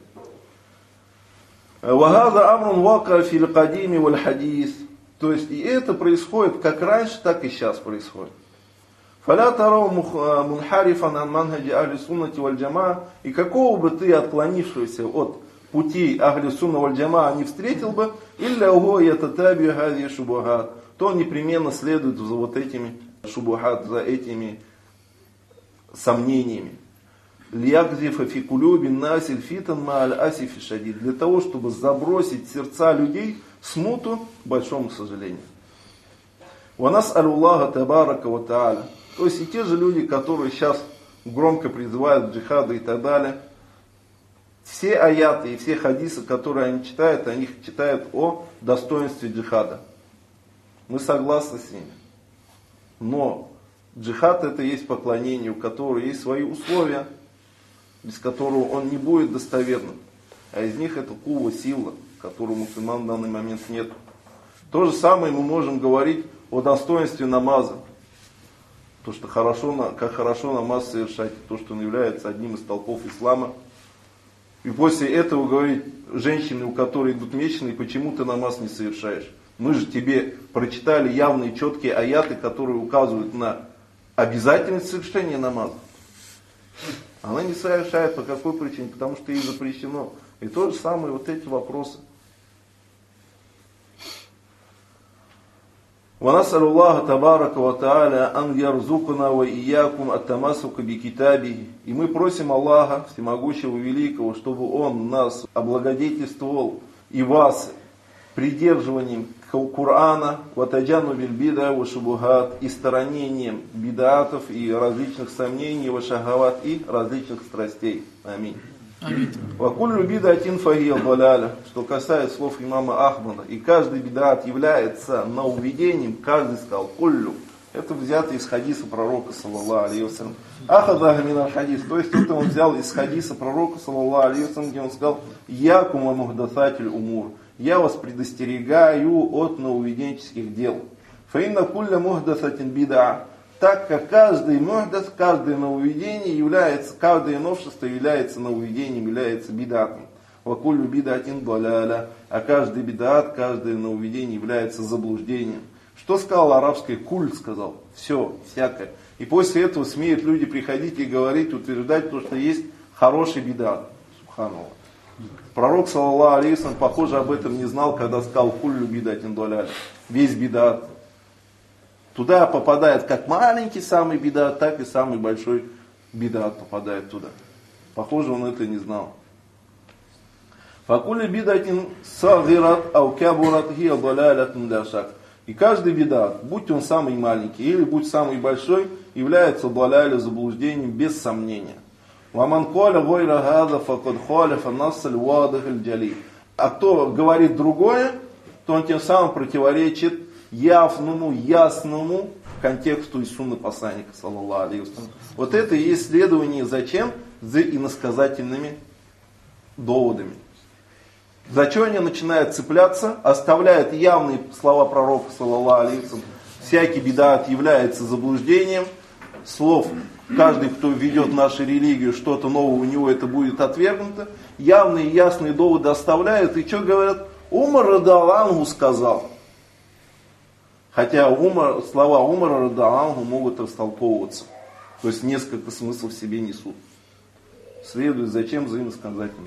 وَهَذَا أَمْرٌ وَاقَعَ فِي الْقَدِيمِ وَالْحَدِيثِ. То есть и это происходит как раньше, так и сейчас происходит. فَلَا تَرَوْا مُنْحَرِفًا عَنْ مَنْهَجِ أَهْلِ السُنَّةِ وَالْجَمَاعَةِ. И какого бы ты, отклонившегося от путей Ахли Сунна валь Джамаа, не встретил бы, إِلَّا هُوَ يَتَتَابِعُ هَذِهِ الشُّبُهَاتِ, то он непременно следует за вот этими шубухат, за этими сомнениями. لِيَقْذِفَ فِي قُلُوبِ النَّاسِ الْفِتَنَ مَعَ الْأَسِفِ الشَّدِيدِ. Для того, чтобы забросить сердца людей смуту, к большому сожалению. وَنَسْأَلُ اللَّهَ تَبَارَكَ وَتَعَالَى. То есть и те же люди, которые сейчас громко призывают к джихаду и так далее, все аяты и все хадисы, которые они читают, они читают о достоинстве джихада. Мы согласны с ними. Но джихад это есть поклонение, у которого есть свои условия, без которого он не будет достоверным. А из них это кува, сила, которой у мусульман в данный момент нет. То же самое мы можем говорить о достоинстве намаза. То, что хорошо, как хорошо намаз совершать, то, что он является одним из столпов ислама. И после этого говорить женщине, у которой идут месячные, почему ты намаз не совершаешь? Мы же тебе прочитали явные четкие аяты, которые указывают на обязательность совершения намаза. Она не совершает по какой причине? Потому что ей запрещено. И то же самое вот эти вопросы. وَنَسْأَلُ اللَّهَ تَبَارَكَ وَتَعَالَى أَنْ يَرْزُقْنَا وَإِيَّاكُمْ التَّمَسُّكَ بِكِتَابِهِ. И мы просим Аллаха, Всемогущего Великого, чтобы Он нас облагодетельствовал и вас придерживанием Корана, وَتَجَنُّبِ الْبِدْعِ وَشُبُهَاتِ, и сторонением бидатов и различных сомнений, وَشَهَوَاتِ, и различных страстей. Аминь. وَكُلُّ بِدْعَةٍ فَهِيَ ضَلَالَةٌ. Что касается слов имама Ахмада, и каждый бидат является нововведением, каждый сказал куллю. Это взято из хадиса пророка, саллаллаху алейхи вассалям. Ахадах мин хадис, то есть это он взял из хадиса пророка, саллаллаху алейхи вассалям, где он сказал: «Якум ва мухдасатиль умур». я вас предостерегаю от нововведенческих дел. Фаинна кулля мухдасатин бида. Так как каждый мухдас, каждое нововведение является, каждое новшество является нововведением, является бидатом. Вакулю бидатин даляля. А каждый бидат, каждое нововведение является заблуждением. Что сказал арабский куль, сказал, все, всякое. И после этого смеют люди приходить и говорить, утверждать то, что есть хороший бидат. Субханаллах. Пророк, саллаллаху алейхи ва саллям, похоже, об этом не знал, когда сказал кулю бидатин даляля. Весь бидат. Туда попадает как маленький самый бидат, так и самый большой бидат попадает туда. Похоже, он это не знал. Факули бидатин сагират ау кабурат хия далялятун ля шак. И каждый бидат, будь он самый маленький или будь самый большой, является далялю, заблуждением без сомнения. Ваман коля гойра газа факад халяфа нассаль вадахаль джали. А кто говорит другое, то он тем самым противоречит явному, ясному контексту и сунны посланника, саллаллаху алейхи ва саллям. Вот это и есть следование зачем? За иносказательными доводами. За что они начинают цепляться, оставляют явные слова пророка, саллаллаху алейхи ва саллям. Всякий бидат является заблуждением. Слов, каждый, кто ведет нашу религию, что-то новое у него, это будет отвергнуто. Явные и ясные доводы оставляют. И что говорят? Умар радиаллаху сказал. Хотя Умар, слова Умара радиаллаху могут растолковываться. То есть несколько смыслов в себе несут. Следует зачем за иносказательными.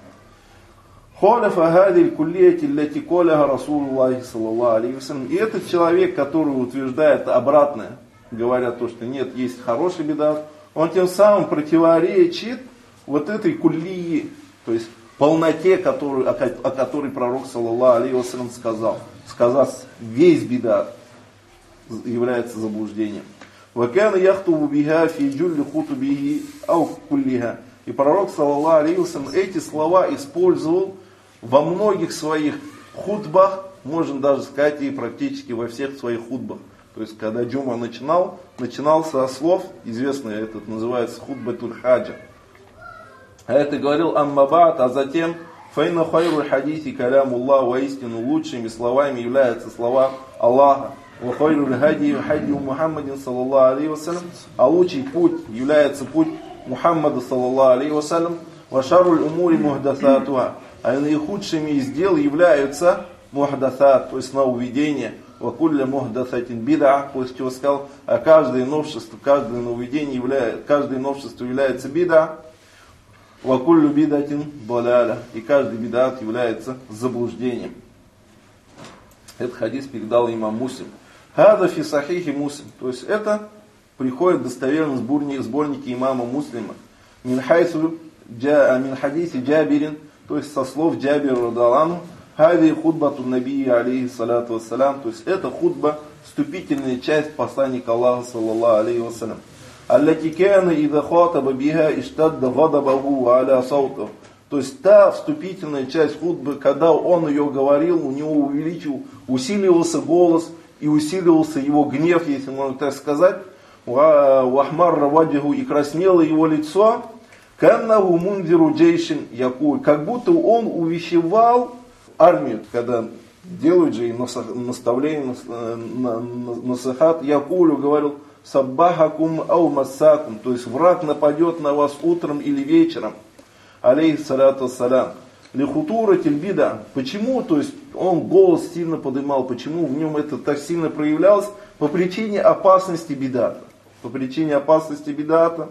Халяфа гадиль куллияти лати коляха Расулуллахи саллаллаху алейхи ва саллям. И этот человек, который утверждает обратное, говоря то, что нет, есть хороший бидат, он тем самым противоречит вот этой куллии, то есть полноте, которую, о, о которой пророк, саллаллаху алейхи ва саллям, сказал. Сказав, весь бидат является заблуждением. Вакана яхтубу биха фи джулли хутубихи ау куллиха. И пророк, саллаллаху алейхи ва саллям, эти слова использовал во многих своих хутбах, можно даже сказать, и практически во всех своих хутбах. То есть, когда джума начинал, начинал со слов, известный этот называется хутбатуль хаджа. А это говорил аммабат, а затем файна хайру хадиси калямуллах, воистину лучшими словами являются слова Аллаха. Ва хайру хади хади Мухаммадин саллаллаху алейхи ва саллям. А лучший путь является путь Мухаммада саллаллаху алейхи ва саллям. Ва шарруль умури мухдасатуха. А наихудшими из дел являются мухдасат, то есть нововведения. Вакулля мухдасатин бида, после чего сказал, а каждое новшество, каждое нововведение является, каждое новшество является бида. Вакуллю бидатин даляля. И каждый бидат является заблуждением. Этот хадис передал имам Муслим. Хада фи сахихи Муслим. То есть это приходит достоверно в сборнике имама Муслима. Мин хайсу мин хадиси Джабирин. То есть со слов Джабира радиаллаху. Хади худбату набии алейхи салату вассалям. То есть это худба, вступительная часть посланника Аллаха саллаллаху алейхи ва саллям. Аллати кана идha хатаба биха иштадда гадабаху аля сауту. То есть та вступительная часть худбы, когда он ее говорил, у него увеличил, усиливался голос и усиливался его гнев, если можно так сказать. Вахмар равадиху, и краснело его лицо. Каннаху мундиру джейшин якуль. Как будто он увещевал армию, когда делают же и наставление, насахат, якулю говорил, саббахакум ау массакум, то есть враг нападет на вас утром или вечером, алейхи салату вассалям, лихутура тельбида. Почему? То есть он голос сильно поднимал, почему в нем это так сильно проявлялось? По причине опасности бидата. По причине опасности бидата.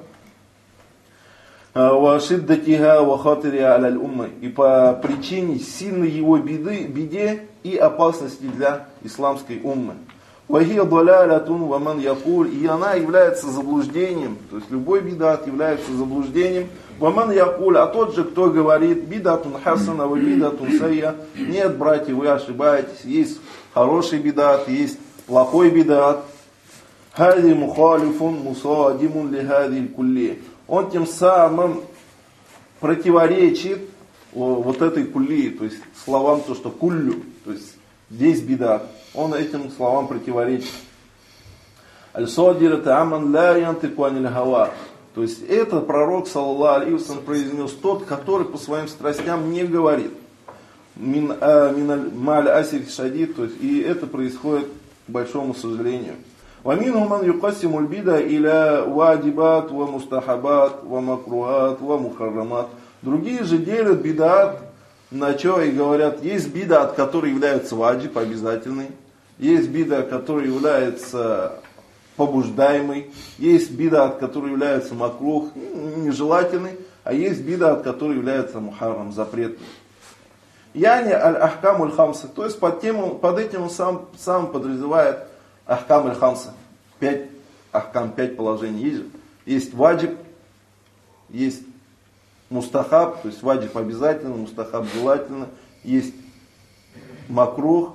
Вашиддатиха вахатирия аляль умма. И по причине сильной его беды, беде и опасности для исламской уммы. Вахия далялятун ваман якуль. И она является заблуждением. То есть любой бидат является заблуждением. Ваман якуль. А тот же, кто говорит бидатун хасана ва бидатун сайя. Нет, братья, вы ошибаетесь. Есть хороший бидат, есть плохой бидат. Хади мухалифун мусадимун лихади кулли. Он тем самым противоречит вот этой кулли, то есть словам, то, что куллю, то есть здесь бидат. Он этим словам противоречит. Аль-Садир та'аман ла янтику аниль хава. То есть это пророк, саллаллаху алейхи ва саллям, произнес тот, который по своим страстям не говорит. мин, а, мин маль асир шадид, то есть, и это происходит к большому сожалению. ومنهم من يقسم البدع إلى واجبات ومستحبات ومكروهات ومحرمات. Другие же делят бидат на что и говорят, есть бидат, который является ваджиб, обязательный, есть бидат, который является побуждаемый, есть бидат, который является макрух, нежелательный, а есть бидат, который является мухаррам, запретным. Яни аль-ахкам аль-хамса, то есть под, тему, под этим он сам, сам подразумевает ахкам аль-хамса. Пять ахкам, пять положений есть. Есть ваджиб, есть мустахаб, то есть ваджиб обязательно, мустахаб желательно, есть макрух,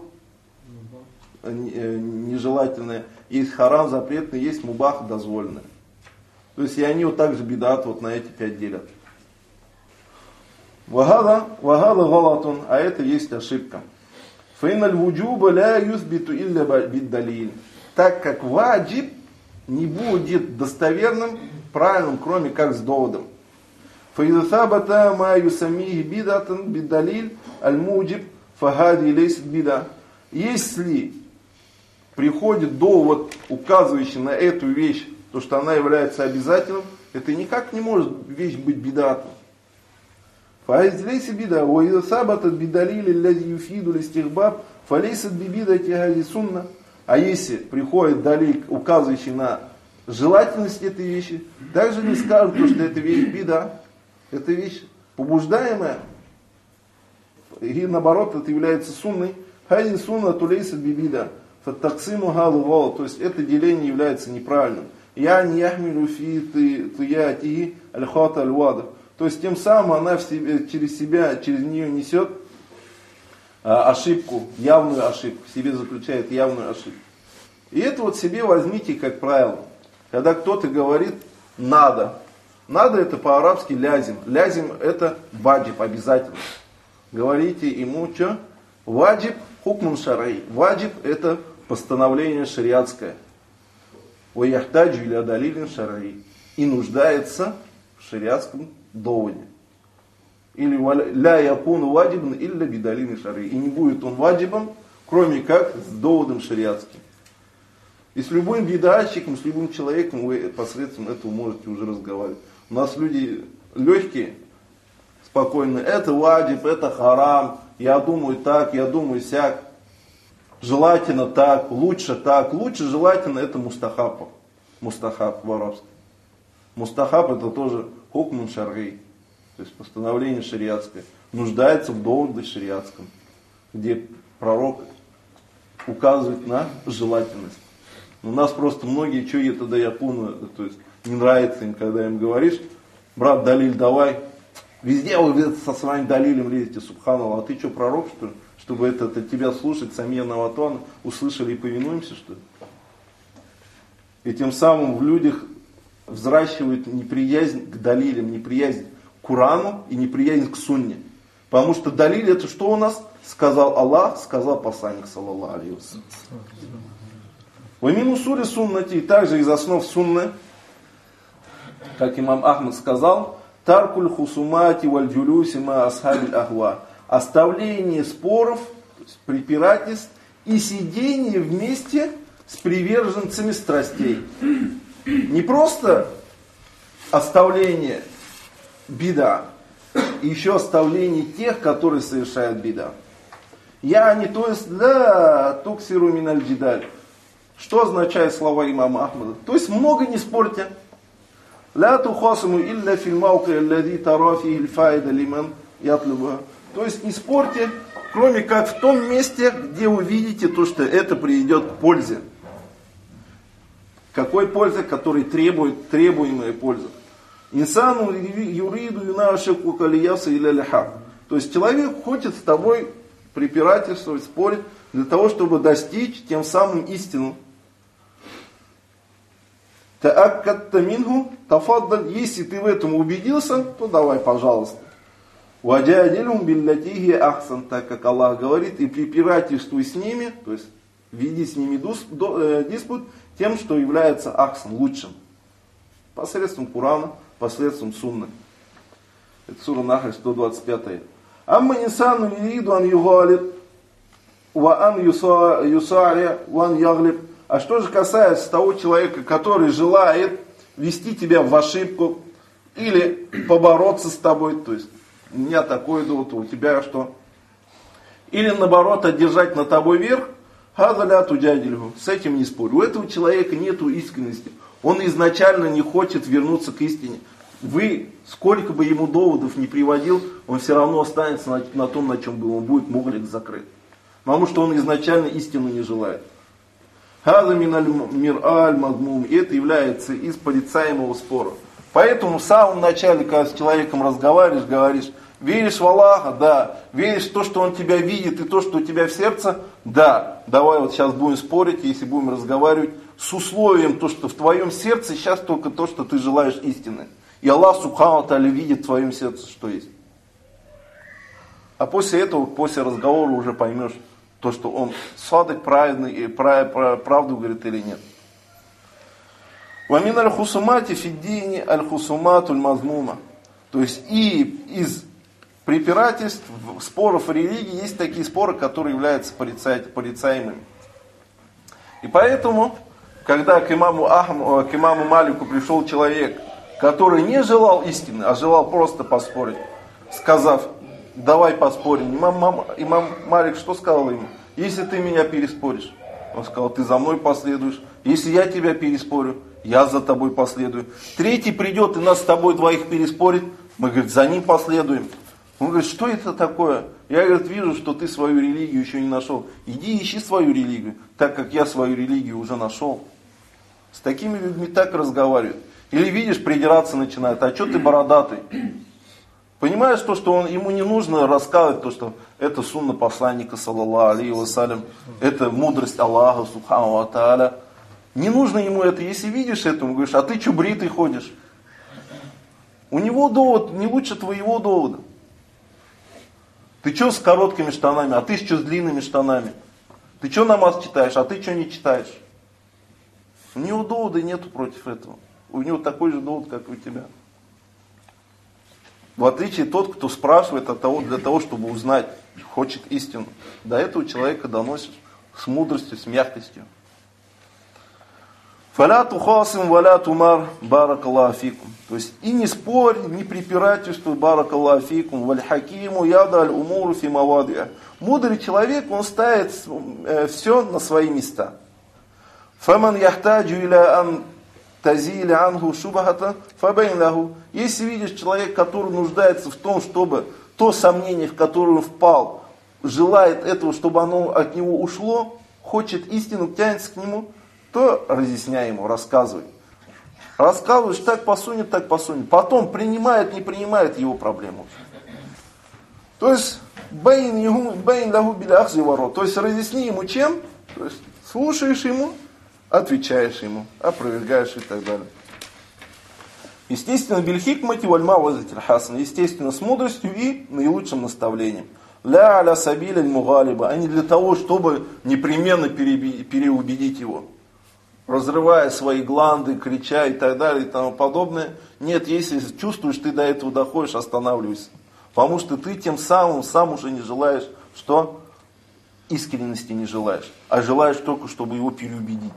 нежелательное, есть харам запретный, есть мубах дозволенное. То есть и они вот так же бидат вот на эти пять делят. Вагада, вагада галатун, а это есть ошибка. Фейналь вуджуба ля юсбиту илля биддалиль. Так как ваджиб не будет достоверным, правильным, кроме как с доводом. Фаида сабата ма юсамихи бидатан биддалиль аль-муджиб фагади лейсит бида. Если приходит довод, указывающий на эту вещь, то, что она является обязательным, это никак не может вещь быть бидатом. Фагади лейсит бида. Ваида сабата биддалиль лязи юфиду листихбаб фалейсит бибидати хади сунна. А если приходит далиль, указывающий на желательность этой вещи, также не скажут, что это вещь бида, это вещь побуждаемая, и наоборот, это является сунной. Хади сунна тулейса бибида, фаттаксиму галу гала, то есть это деление является неправильным. Я не яхмилю фи туяти аль-хата аль-вада, то есть тем самым она в себе, через себя, через нее несет ошибку, явную ошибку, в себе заключает явную ошибку. И это вот себе возьмите как правило. Когда кто-то говорит надо. Надо это по-арабски лязим. Лязим это ваджиб, обязательно. Говорите ему что? Ваджиб хукмун шарай. Ваджиб это постановление шариатское. Ваяхтаджу иля далилин шарай. И нуждается в шариатском доводе. Или ля якуну ваджибан илля бидалин шари. И не будет он ваджибом, кроме как с доводом шариатским. И с любым бидатчиком, с любым человеком вы посредством этого можете уже разговаривать. У нас люди легкие, спокойные. Это ваджиб, это харам. Я думаю так, я думаю сяк. Желательно так, лучше так. Лучше желательно это мустахаб. Мустахаб в арабском. Мустахаб это тоже хукмун шарри. То есть постановление шариатское, нуждается в доводе шариатском, где пророк указывает на желательность. У нас просто многие, что это да япону, то есть не нравится им, когда им говоришь, брат, далиль давай, везде вы со своим далилем лезете, субханаллах, а ты что, пророк, что ли? Чтобы это, это тебя слушать, самия наватуана, услышали и повинуемся, что ли? И тем самым в людях взращивают неприязнь к далилям, неприязнь к Курану и неприязнь к сунне. Потому что далиль это что у нас? Сказал Аллах, сказал посланник, саллаллаху алейхи вассалям. Ва мин усули суннати, также из основ сунны, как имам Ахмад сказал, таркуль хусумати валь джулюси ма асхабиль ахва. Оставление споров, то есть препирательств и сидение вместе с приверженцами страстей. Не просто оставление бида, и еще оставление тех, которые совершают бида. Я не, то есть, да, туксиру миналь джидаль. Что означает слова имама Ахмада? То есть много не спорьте. Ля тухасиму илля фил мауки аллади тара фихи аль-фаида лиман ятлуба. То есть не спорьте, кроме как в том месте, где вы видите то, что это приведет к пользе. Какой пользе? Который требует, требуемая польза. Инсану юриду юнашику калияса иля лихак. То есть человек хочет с тобой препирательствовать, спорить, для того, чтобы достичь тем самым истину. Тааккатта минху тафаддаль. Если ты в этом убедился, то давай, пожалуйста. Ваджадилум биллатихи ахсан, так как Аллах говорит, и препирательствуй с ними, то есть веди с ними диспут, тем, что является ахсан, лучшим. Посредством Курана, посредством сунны. Это сура Нахль, сто двадцать пятая. Амма инсану юриду ан югалиб, ва ан юсари, ва ан яглиб. А что же касается того человека, который желает вести тебя в ошибку или побороться с тобой, то есть у меня такой довод, у тебя что? Или наоборот одержать над тобой верх, с этим не спорю. У этого человека нет искренности. Он изначально не хочет вернуться к истине. Вы, сколько бы ему доводов не приводил, он все равно останется на, на том, на чем был. Он будет муглик закрыт. Потому что он изначально истину не желает. И это является из порицаемого спора. Поэтому в самом начале, когда с человеком разговариваешь, говоришь, веришь в Аллаха? Да. Веришь в то, что Он тебя видит, и то, что у тебя в сердце? Да. Давай вот сейчас будем спорить, если будем разговаривать, с условием, то, что в твоем сердце сейчас только то, что ты желаешь истины. И Аллах Субхану ва Тааля видит в твоем сердце, что есть. А после этого, после разговора уже поймешь, то, что он садык праведный, и правду говорит или нет. Вамин аль-хусумати фиддини аль-хусумату аль-мазмума. То есть и из препирательств, споров о религии есть такие споры, которые являются порицаемыми. И поэтому, когда к имаму, Ахму, к имаму Малику пришел человек, который не желал истины, а желал просто поспорить, сказав, давай поспорим. Имам, мам, имам Малик что сказал ему? Если ты меня переспоришь, он сказал, ты за мной последуешь. Если я тебя переспорю, я за тобой последую. Третий придет и нас с тобой двоих переспорит, мы, говорит, за ним последуем. Он говорит, что это такое? Я, говорит, вижу, что ты свою религию еще не нашел. Иди ищи свою религию, так как я свою религию уже нашел. С такими людьми так разговаривают. Или видишь, придираться начинает, а что ты бородатый? Понимаешь то, что он, ему не нужно рассказывать то, что это сунна посланника, саллаллаху алейхи вассалям, это мудрость Аллаха, субхану ва тааля. Не нужно ему это, если видишь это, он говоришь, а ты что бритый ходишь? У него довод не лучше твоего довода. Ты что с короткими штанами, а ты что с длинными штанами? Ты что намаз читаешь, а ты что не читаешь? У него довода нету против этого. У него такой же довод, как и у тебя. В отличие тот, кто спрашивает от того, для того, чтобы узнать, хочет истину. До этого человека доносишь с мудростью, с мягкостью. Фаля тухасим валя тумар баракаллаху фикум. То есть и не спорь, не препирательствуй баракаллаху фикум. Валь хакиму яда аль умуру фи мавадиа. Мудрый человек, он ставит э, все на свои места. Фаман яхтаджу иля ан тазили ангу шубахата фабайн лаху. Если видишь человек, который нуждается в том, чтобы то сомнение, в которое он впал, желает этого, чтобы оно от него ушло, хочет истину, тянется к нему, то разъясняй ему, рассказывай. Рассказываешь, так посунет, так посунет. Потом принимает, не принимает его проблему. То есть, байн лаху биля ахзи ворот. То есть, разъясни ему чем? То есть, слушаешь ему, отвечаешь ему, опровергаешь и так далее. Естественно, бильхикмати вальма вазатиль хасан. Естественно, с мудростью и наилучшим наставлением. Ля аля сабиля мугалиба. А не для того, чтобы непременно переубедить его. Разрывая свои гланды, крича и так далее и тому подобное. Нет, если чувствуешь, ты до этого доходишь, останавливайся. Потому что ты тем самым сам уже не желаешь, что? Искренности не желаешь. А желаешь только, чтобы его переубедить.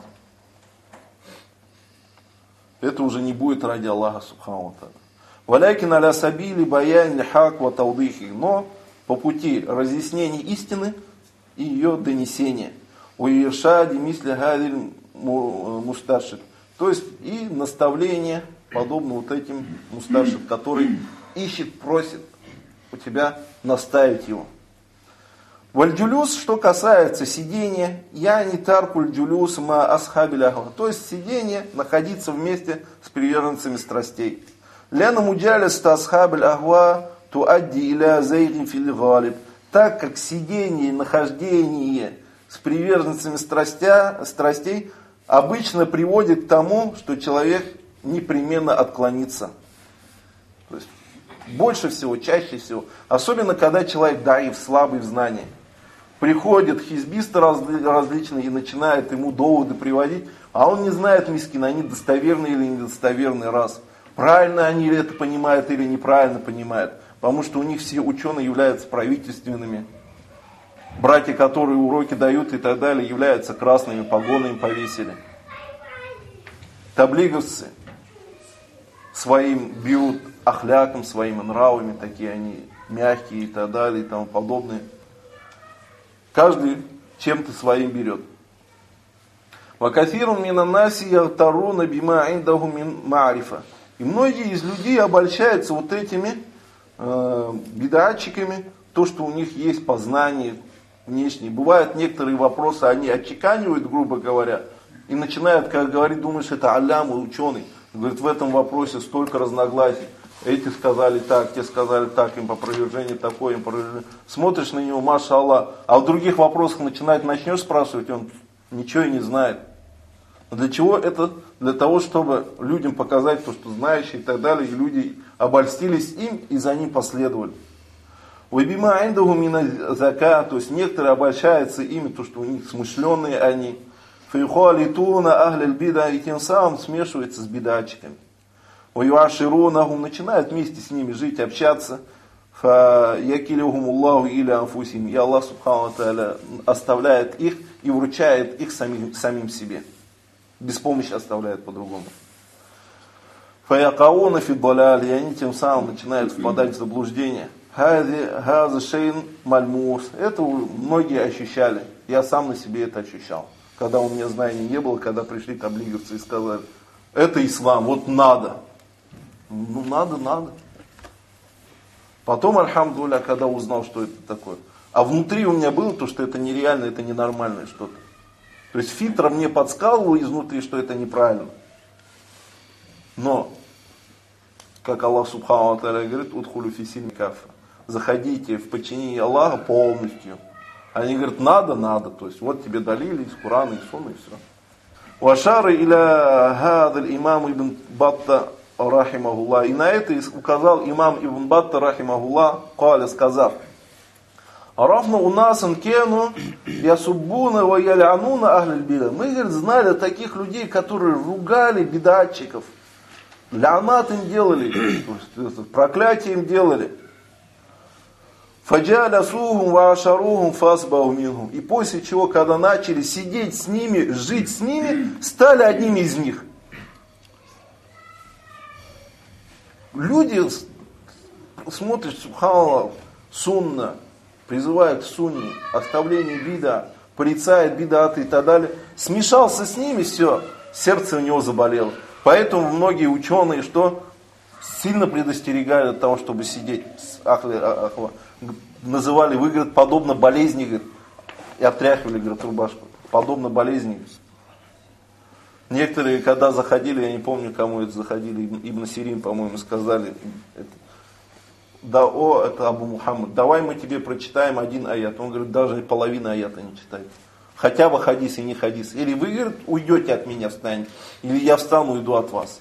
Это уже не будет ради Аллаха субхану ва тааля. Валякин аля сабили баян лихак ва таудихи. Но по пути разъяснения истины и ее донесения. Уиршади мисли гадиль мустаршид. То есть и наставление, подобно вот этим мустаршид, который ищет, просит у тебя наставить его. Вальдюлюс, что касается сидения, я не таркуль дюлюс ма асхабиль ахва. То есть сидение, находиться вместе с приверженцами страстей. Ляна муджалис та асхабиль ахва туадди иля зайгин фил галиб. Так как сидение, нахождение с приверженцами страстя, страстей обычно приводит к тому, что человек непременно отклонится. То есть больше всего, чаще всего, особенно когда человек даив, слабый в знании. Приходят хизбисты различные и начинают ему доводы приводить, а он не знает, мискин, они достоверные или недостоверные, раз. Правильно они это понимают или неправильно понимают. потому что у них все ученые являются правительственными. Братья, которые уроки дают и так далее, являются красными, погоны им повесили. Таблиговцы своим бьют ахляком, своими нравами, такие они мягкие и так далее и тому подобное. Каждый чем-то своим берет. وَكَثِيرٌ مِنَ النَّاسِ يَغْتَرُونَ بِمَا عِنْدَهُمْ مِنْ مَعْرِفَةٍ. И многие из людей обольщаются вот этими э, бедатчиками, то, что у них есть познание внешнее. Бывают некоторые вопросы, они отчеканивают, грубо говоря, и начинают, как говорить, думаешь, это алям, ученый. Говорит, в этом вопросе столько разногласий. Эти сказали так, те сказали так, им опровержение такое, им опровержение. Смотришь на него, маша Аллах, а в других вопросах начинает, начнешь спрашивать, он ничего и не знает. Для чего это? Для того, чтобы людям показать то, что знающие и так далее, и люди обольстились им и за ним последовали. Вабима айндаху мина зака, то есть некоторые обольщаются ими, то, что у них смышленные они. Фейхуалитуна ахляль бида, и тем самым смешиваются с бидатчиками. Уюаширунахум, начинают вместе с ними жить, общаться. Фаякилюхум Аллаху или анфусим, и Аллах субхану тааля оставляет их и вручает их самим, самим себе. Без помощи оставляет по-другому. Фаякауна фиддаляли, и они тем самым начинают впадать в заблуждение. Хази шейн мальмус. Это многие ощущали. Я сам на себе это ощущал. Когда у меня знаний не было, когда пришли таблиговцы и сказали, это ислам, вот надо. Ну надо, надо. Потом, альхамдулилля, когда узнал, что это такое. А внутри у меня было то, что это нереально, это ненормальное что-то. То есть фильтр мне подсказывал изнутри, что это неправильно. Но, как Аллах субхану ва тааля говорит, удхулю фи сильми каффа. Заходите в подчинение Аллаха полностью. Они говорят, надо, надо. То есть вот тебе далили из Корана, из Сунны и все. Вашары иля хадаль имам ибн Батта рахимахуллах. И на это указал имам ибн Батта рахимахуллах, каля, сказав, Арафна у нас анкену ясуббуна ва ялянуна ахляль бида. Мы, говорит, знали таких людей, которые ругали бидатчиков. Лянат им делали, то есть проклятие им делали. Фаджаля сухум ва ашарухум фасбау минхум. И после чего, когда начали сидеть с ними, жить с ними, стали одними из них. Люди смотрят, субханаллах, сунна, призывает к сунне, оставлению бида, порицает бидаты и так далее. Смешался с ними, все, сердце у него заболело. Поэтому многие ученые, что сильно предостерегали от того, чтобы сидеть с ахли, ахла. Называли, вы, говорят, подобно болезни, говорят, и отряхивали, говорят, рубашку. Подобно болезни. Некоторые, когда заходили, я не помню, кому это заходили, Ибн Сирин, по-моему, сказали, это, да, о, это Абу Мухаммад, давай мы тебе прочитаем один аят. Он говорит, даже половина аята не читает. Хотя бы хадис и не хадис. Или вы, говорит, уйдете от меня, встанете, или я встану и уйду от вас.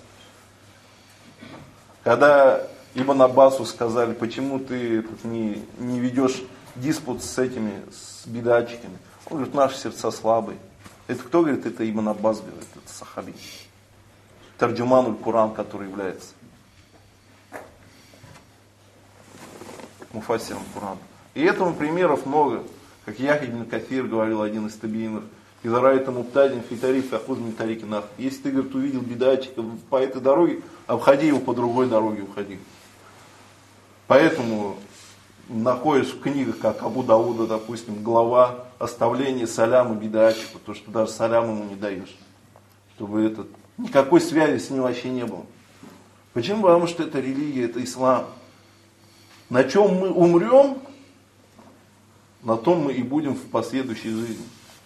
Когда Ибн Аббасу сказали, почему ты этот, не, не ведешь диспут с этими, с бидатчиками. Он говорит, наши сердца слабые. Это кто говорит? Это Ибн Аббас говорит, это сахаби. Тарджумануль Куран, который является муфассиром Курана. И этому примеров много. Как Яхья ибн Кафир говорил, один из табиинов. Изарайта муптадин фитариф ахуз мин тарики нах. Если ты, говорит, увидел бидатчика по этой дороге, обходи его по другой дороге, уходи. Поэтому находишь в книгах, как Абу Дауда, допустим, глава оставления саляма бидатчику, то, что даже салям ему не даешь. Чтобы этот, никакой связи с ним вообще не было. Почему? Потому что это религия, это ислам. На чем мы умрем, на том мы и будем в последующей жизни.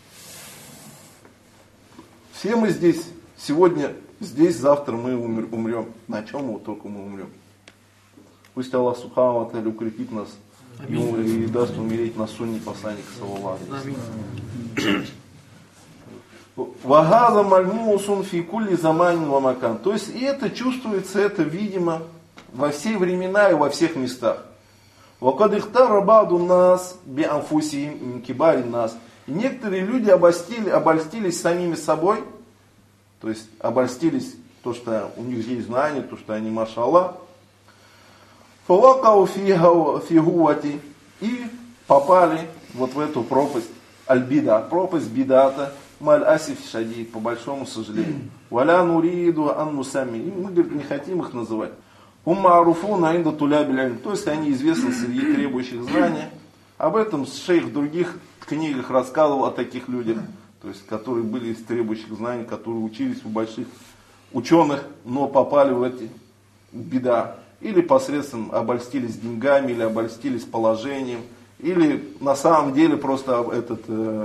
Все мы здесь, сегодня здесь, завтра мы умрем. На чем мы только мы умрем. Пусть Аллах субхану ва тааля укрепит нас и, и даст умереть на сунне посланника саллаллаху алейхи ва саллям. Вагаза мальмусун фи кулли заманин ва макан. То есть и это чувствуется, это видимо во все времена и во всех местах. Вакад ихтара ба'ду нас би анфусихим мин кибари нас. И некоторые люди обольстили, обольстились самими собой, то есть обольстились то, что у них есть знания, то, что они машаллах. Фавакау фигуати. И попали вот в эту пропасть. Аль-бида. Пропасть бидата. Маль асиф шадид. По большому сожалению. Валя нуриду анну сами. Мы, говорит, не хотим их называть. Умма аруфуна инда туля. То есть они известны среди требующих знаний. Об этом шейх в других книгах рассказывал о таких людях, то есть, которые были из требующих знаний, которые учились у больших ученых, но попали в эти беда. Или посредством обольстились деньгами, или обольстились положением, или на самом деле просто этот, э,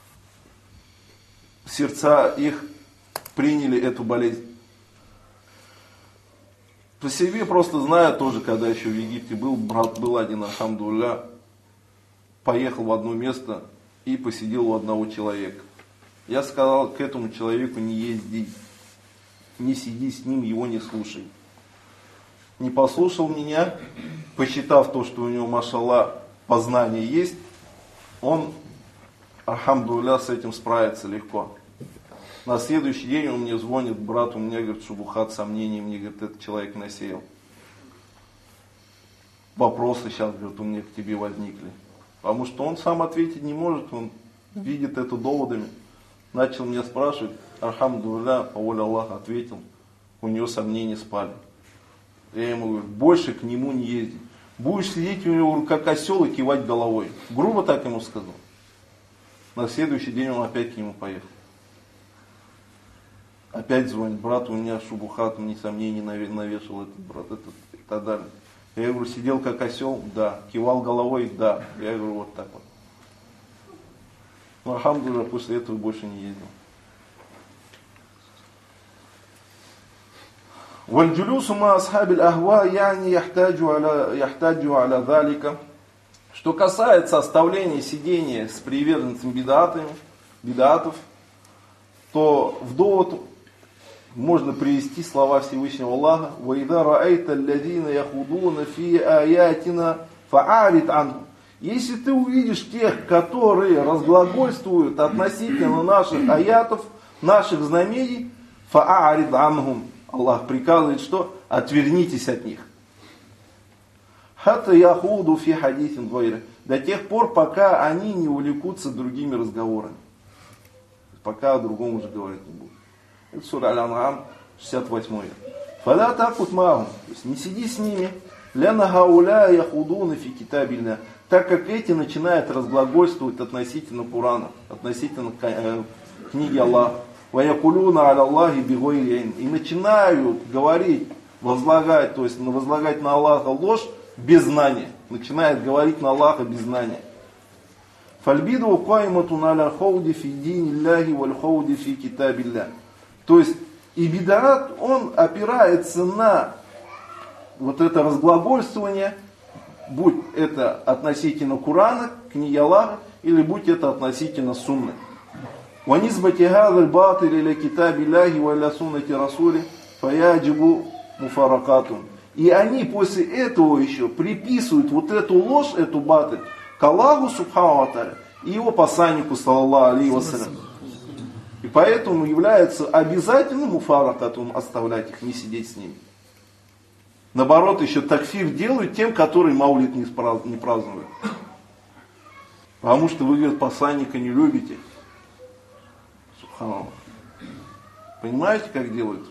сердца их приняли эту болезнь. По себе просто знаю тоже, когда еще в Египте был, брат был один, альхамдулилля, поехал в одно место и посидел у одного человека. Я сказал к этому человеку: не езди, не сиди с ним, его не слушай. Не послушал меня, посчитав то, что у него, машалла, познание есть, он, альхамдулилля, с этим справится легко. На следующий день он мне звонит: брат, у меня, говорит, шубухат, сомнений, мне, говорит, этот человек насеял. Вопросы сейчас, говорит, у меня к тебе возникли. Потому что он сам ответить не может, он видит это доводами. Начал меня спрашивать, альхамдулилля, по воле Аллаха, ответил, у него сомнения спали. Я ему говорю: больше к нему не езди. Будешь сидеть у него как осел и кивать головой. Грубо так ему сказал. На следующий день он опять к нему поехал. Опять звонит: брат, у меня шубухат, мне сомнений навешал этот брат, этот и так далее. Я говорю: сидел как осел? Да. Кивал головой? Да. Я говорю: вот так вот. Но альхамдулилля, после этого больше не ездил. Вальджулюсу ма асхабиль ахва яни яхтаджу аля яхтаджу аля залика. Что касается оставления сидения с приверженцем бидатов, бидатов, то в довод можно привести слова Всевышнего Аллаха: «Ваида раайта алладина яхудуна фи аятина фаарид анхум». Если ты увидишь тех, которые разглагольствуют относительно наших аятов, наших знамений, фаарид анхум. Аллах приказывает, что? Отвернитесь от них. Хата яхуду фи хадисин двойра. До тех пор, пока они не увлекутся другими разговорами. Пока о другом уже говорить не будут. Это сура Аль-Ан'ам, шестьдесят восьмой. Фаля такут махум. То есть не сиди с ними. Ляна гауля яхудуна фи китабилля. Так как эти начинают разглагольствовать относительно Корана, относительно книги Аллаха. Ваякулюна аля Аллахи бигойри. И начинают говорить, возлагать, то есть возлагать на Аллаха ложь без знания. Начинает говорить на Аллаха без знания. Фальбиду кайматун аля хауди фи динилляхи валь хауди фи китабилля. То есть и бидаат, он опирается на вот это разглагольствование, будь это относительно Корана, книги Аллаха, или будь это относительно сунны. وَنِسْبَةِ هَذَا الْبَاطِلِ إِلَى كِتَابِ اللَّهِ وَإِلَى سُنَّةِ رَسُولِهِ فَيَجِبُ مُفَارَقَاتٌ. И они после этого еще приписывают вот эту ложь, эту батыль, к Аллаху Субхану ва Тааля и его посланнику, саллаллаху алейхи вассалям. И поэтому является обязательным муфаракатум оставлять их, не сидеть с ними. Наоборот, еще такфир делают тем, которые маулид не празднуют. Потому что вы, говорит, посланника не любите. Субханаллах. Понимаете, как делают?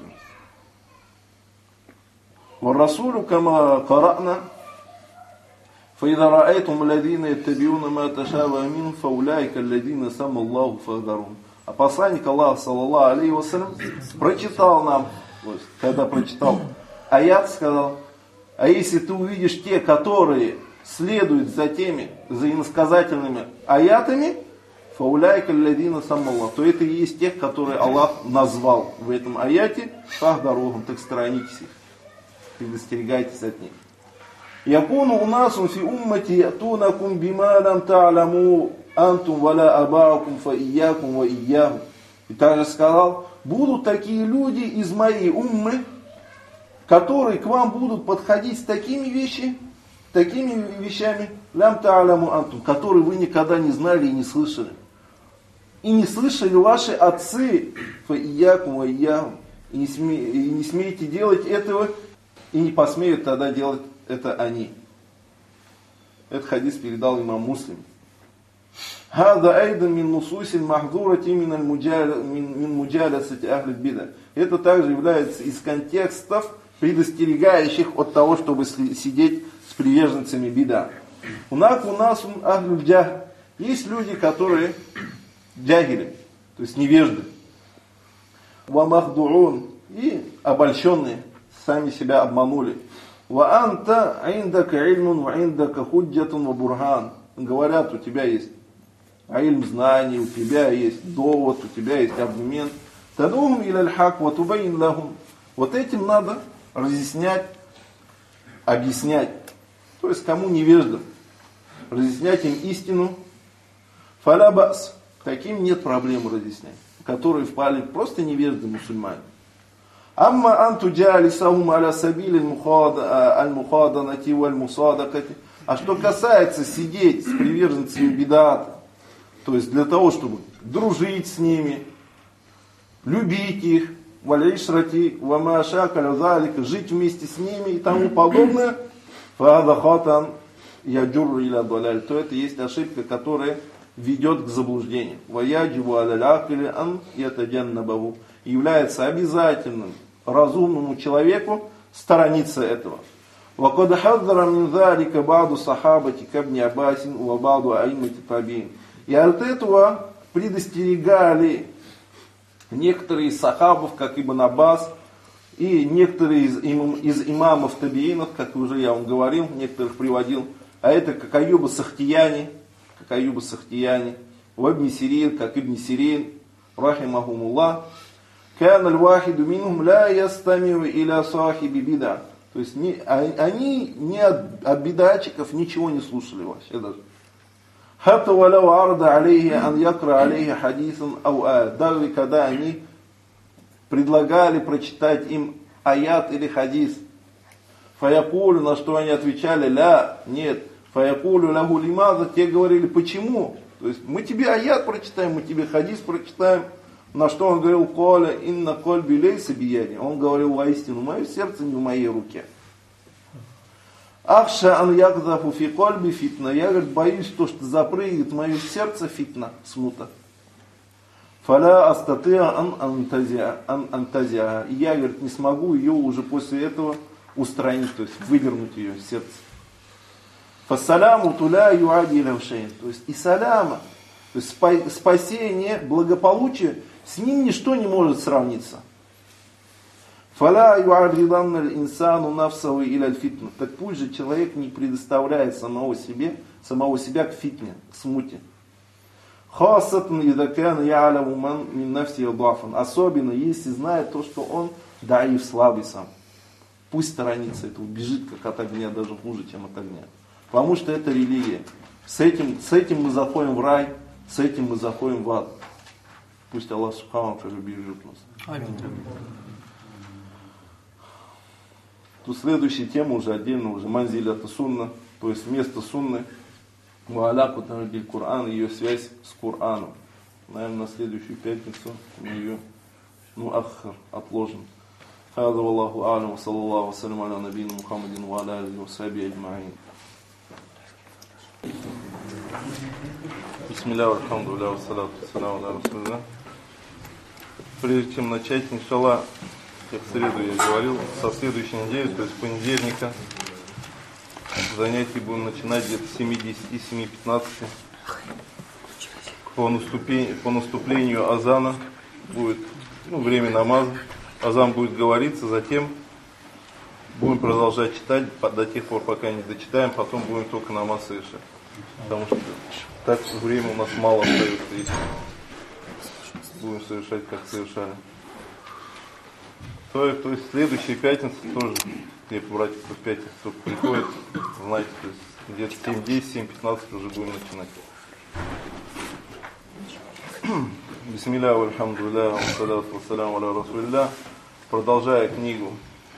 والرسول كما قرأنا فإذا رأيتم الذين يتبعون ما تشابه منه فأولئك الذين سمى الله فاحذرهم. А посланник Аллаха, саллаллаху алейхи вассалям, прочитал нам, то есть, когда прочитал аят, сказал: а если ты увидишь те, которые следуют за теми, за иносказательными аятами, фауляйка лядина самаллах, то это и есть тех, которые Аллах назвал в этом аяте, фахдорогом, так сторонитесь их, предостерегайтесь от них. Якуну у нас фи уммати ятунакум бима лам та'ламу антум валя абаакум фа иякум ва ияхум. И также сказал: будут такие люди из моей уммы, которые к вам будут подходить с такими вещами, такими вещами, лям та'ламу антум, которые вы никогда не знали и не слышали. И не слышали ваши отцы, фа иякум ва ияхум. И не смеете делать этого, и не посмеют тогда делать это они. Этот хадис передал имам Муслим. هذا أيضا من نصوص المحظورة من من مجالسة أهل البدع. Это также является из контекстов, предостерегающих от того, чтобы сидеть с приверженцами бида. У нас у нас ахлюль джахл. Есть люди, которые джахили, то есть невежды. Ва махдуун, и обольщенные, сами себя обманули. Ва анта индака ильмун ва индака худжатун ва бурхан. Говорят, у тебя есть ильм знаний, у тебя есть довод, у тебя есть аргумент. Тадухум иля аль-хак ва тубайн лахум. Вот этим надо разъяснять, объяснять. То есть кому невеждам, разъяснять им истину. Фаля бас. Таким нет проблем разъяснять, которые впали просто невежды мусульмане. Амма анту джалисахум аля сабили аль-мухаданати валь-мусадакати. А что касается сидеть с приверженцами бидата, то есть для того, чтобы дружить с ними, любить их, валишрати, вамашака, залика, жить вместе с ними и тому подобное, фадахатан яджур иля даляль, то это есть ошибка, которая ведет к заблуждению. Ваяджибу алялякили ан ятаджаннабаху. Является обязательным разумному человеку сторониться этого. وقد حذر من ذلك بعض الصحابة كابن عباس وبعض أئمة التابعين. И от этого предостерегали некоторые из сахабов, как Ибн Аббас, и некоторые из, им, из имамов табиинов, как уже я вам говорил, некоторых приводил, а это как Аюба Сахтияни, как Аюба Сахтияни, Ибн Сирин, как Ибн Сирин, рахимахумуллах, кан аль-вахиду минхум ла ястамиу иля сахиби бида. То есть не, они не от, от бидачиков ничего не слушали вообще даже. Хатта валяу арда алейхи ан якра алейхи хадисан ау аят. Даже когда они предлагали прочитать им аят или хадис. Фаякулю, на что они отвечали, ля, нет. Фаякулю лягу лимаза, те говорили, почему? То есть мы тебе аят прочитаем, мы тебе хадис прочитаем. На что он говорил, коля инна кольби лейса бияни. Он говорил воистину, мое сердце не в моей руке. Ахша ан ягзафу фи кольби фитна. Я, говорит, боюсь, то, что запрыгнет в мое сердце фитна, смута. Фаля астатыа ан антазиа. И я, говорит, не смогу ее уже после этого устранить, то есть вывернуть ее из сердца. Фассаляму туля юади лавшейн. То есть и саляма, то есть спасение, благополучие, с ним ничто не может сравниться. Фаля юарриданна инсану нафсаву иля фитна. Так пусть же человек не предоставляет самого себе, самого себя к фитне, к смуте. Хасатн идакан я'аляму ман мин нафси дафан. Особенно если знает то, что он даиф, слабый сам. Пусть сторонится этого, бежит как от огня, даже хуже, чем от огня. Потому что это религия. С этим, с этим мы заходим в рай, с этим мы заходим в ад. Пусть Аллах Субхану ва Тааля бережет нас. Тут следующая тема уже отдельно, уже манзиль это сунна, то есть место сунны, ва'аляку тарбиль Кур'ан, ее связь с Кур'аном. Наверное, на следующую пятницу мы ее, ну, аххар, отложим. هذا والله أعلم وصلى الله وسلم على نبينا محمد وعلى آله وصحبه أجمعين. Бисмилля, альхамдулилля, вассалату вассаляму аля расулилля. Прежде чем начать, иншаллах, как в среду я говорил, со следующей недели, то есть понедельника, занятия будем начинать где-то с семи десяти, семи пятнадцати. По наступлению, по наступлению азана будет, ну, время намаза. Азан будет говориться, затем будем продолжать читать до тех пор, пока не дочитаем, потом будем только намаз совершать. Потому что так время у нас мало остается, если будем совершать, как совершали. То, то есть следующая пятница тоже, те братья, кто в пятницу только приходит, знаете, то есть где-то семь десять, семь пятнадцать уже будем начинать. Бисмилля, альхамдулилля, вассалату вассаляму аля расулилля. Продолжая книгу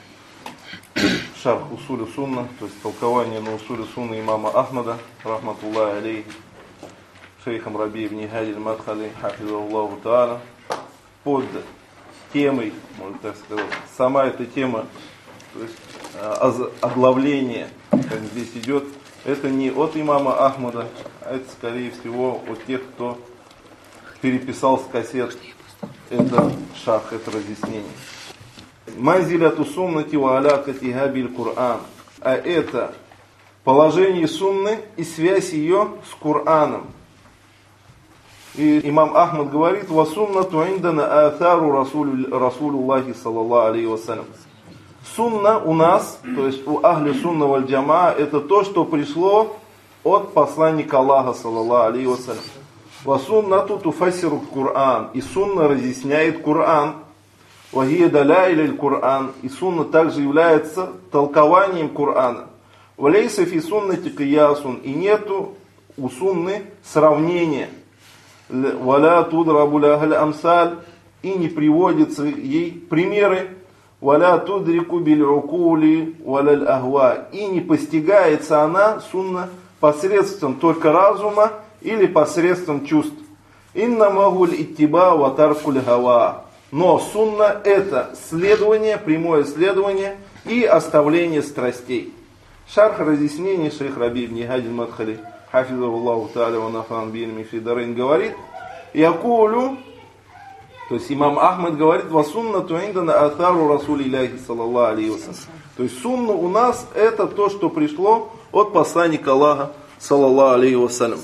Шарх Усулю Сунна, то есть толкование на Усулю Сунна имама Ахмада, рахматуллахи алейхи, шейхом Раби ибн Хади аль-Мадхали, хафизаллаху та'аля, под темой, можно так сказать, сама эта тема, то есть оглавление, как здесь идет, это не от имама Ахмада, а это, скорее всего, от тех, кто переписал с кассет это шарх, это разъяснение. Манзиляту суннати ва алякатиха биль Кур'ан. А это положение сунны и связь ее с Кур'аном. И имам Ахмад говорит: «Ва суннату индана атару Расулуллахи саллаллаху алейхи вассалям». Сунна у нас, то есть у ахли сунна валь джамаа, это то, что пришло от посланника Аллаха саллаллаху алейхи вассалям. «Ва суннату туфассиру Кур'ан». И сунна разъясняет Кур'ан. «Ва хия далаиль Кур'ан». И сунна также является толкованием Кур'ана. «Ва лейса фи суннати киясун». И нету у сунны сравнения. «Ва ла тудрабу лахаль амсаль». И не приводятся ей примеры. «Ва ла tudriku биль-укули ва лаль ахва». И не постигается она, сунна, посредством только разума или посредством чувств. «Инна магуль иттиба ва таркуль хава». Но сунна это следование, прямое следование и оставление страстей. Шарх разъяснений шейх Раби ибн Хади аль-Мадхали, хафизахуллаху та'аля ва нафа'ан бихи фи дарайн, говорит: «Якулю», то есть имам Ахмад говорит: «Ва суннату индана атару Расулиллахи саллаллаху алейхи вассалям». То есть сунна у нас это то, что пришло от посланника Аллаха саллаллаху алейхи вассалям.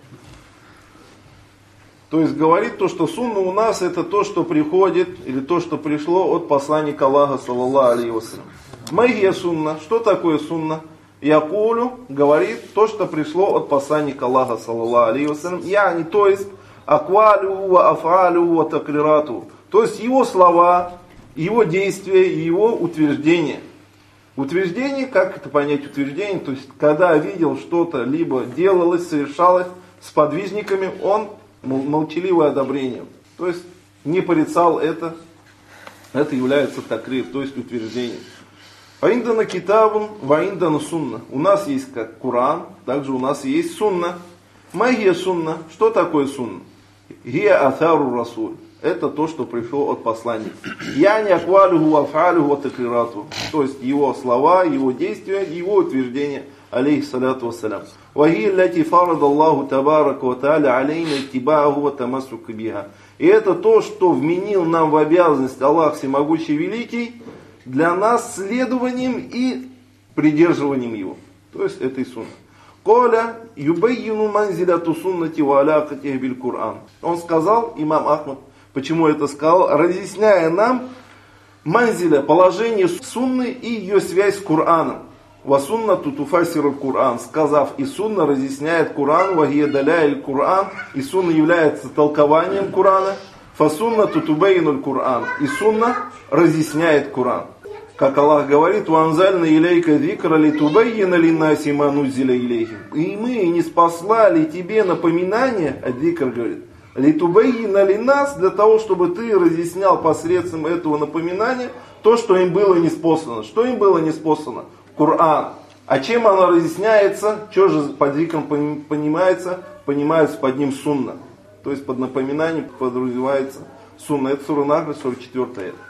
То есть говорит то, что сунна у нас это то, что приходит, или то, что пришло от посланника Аллаха саллаллаху алейхи вассалям. Магия сунна. Что такое сунна? Якулю говорит то, что пришло от посланника Аллаха саллаллаху алейхи вассалям. Яни, то есть аквалю ва афалю ва такрирату. То есть его слова, его действия и его утверждения. Утверждение, как это понять утверждение? То есть когда видел что-то, либо делалось, совершалось с подвижниками, он молчаливое одобрение. То есть не порицал это. Это является такрир, то есть утверждение. Ваиндана китабун, ваиндана сунна. У нас есть как Куран, также у нас есть сунна. Магия сунна. Что такое сунна? Гия атару расуль. Это то, что пришло от посланника. Я не аквалюху афалюху атакрирату. То есть его слова, его действия, его утверждения. Алейхи салату вассалям. Вахи лати фарад Аллаху табарака ва тааля алейна иттибааху ва тамассука биха. И это то, что вменил нам в обязанность Аллах Всемогущий Великий, для нас следованием и придерживанием его. То есть этой сунны. Коля юбайину манзиляту суннати ва алякатиха биль Кур'ан. Он сказал, имам Ахмад, почему это сказал, разъясняя нам манзиля, положение сунны и ее связь с Кур'аном. «Ва суннату туфассиру Кур'ан», сказав, и сунна разъясняет Кур'ан, «Ва хия далаиль Кур'ан», и сунна является толкованием Кур'ана, «Фа суннату тубайину Кур'ан», и сунна разъясняет Кур'ан. Как Аллах говорит: «Ва анзальна илейка зикра литубайина линнаси ма нуззиля илейхим». И мы не спаслали тебе напоминание, а зикр говорит, литубайина линнас, для того, чтобы ты разъяснял посредством этого напоминания то, что им было ниспослано. Что им было ниспослано? Кур'ан. А чем оно разъясняется? Что же под зикром понимается? Понимается под ним сунна. То есть под напоминанием подразумевается сунна. Это сура Нахль, сорок четвёртая аят.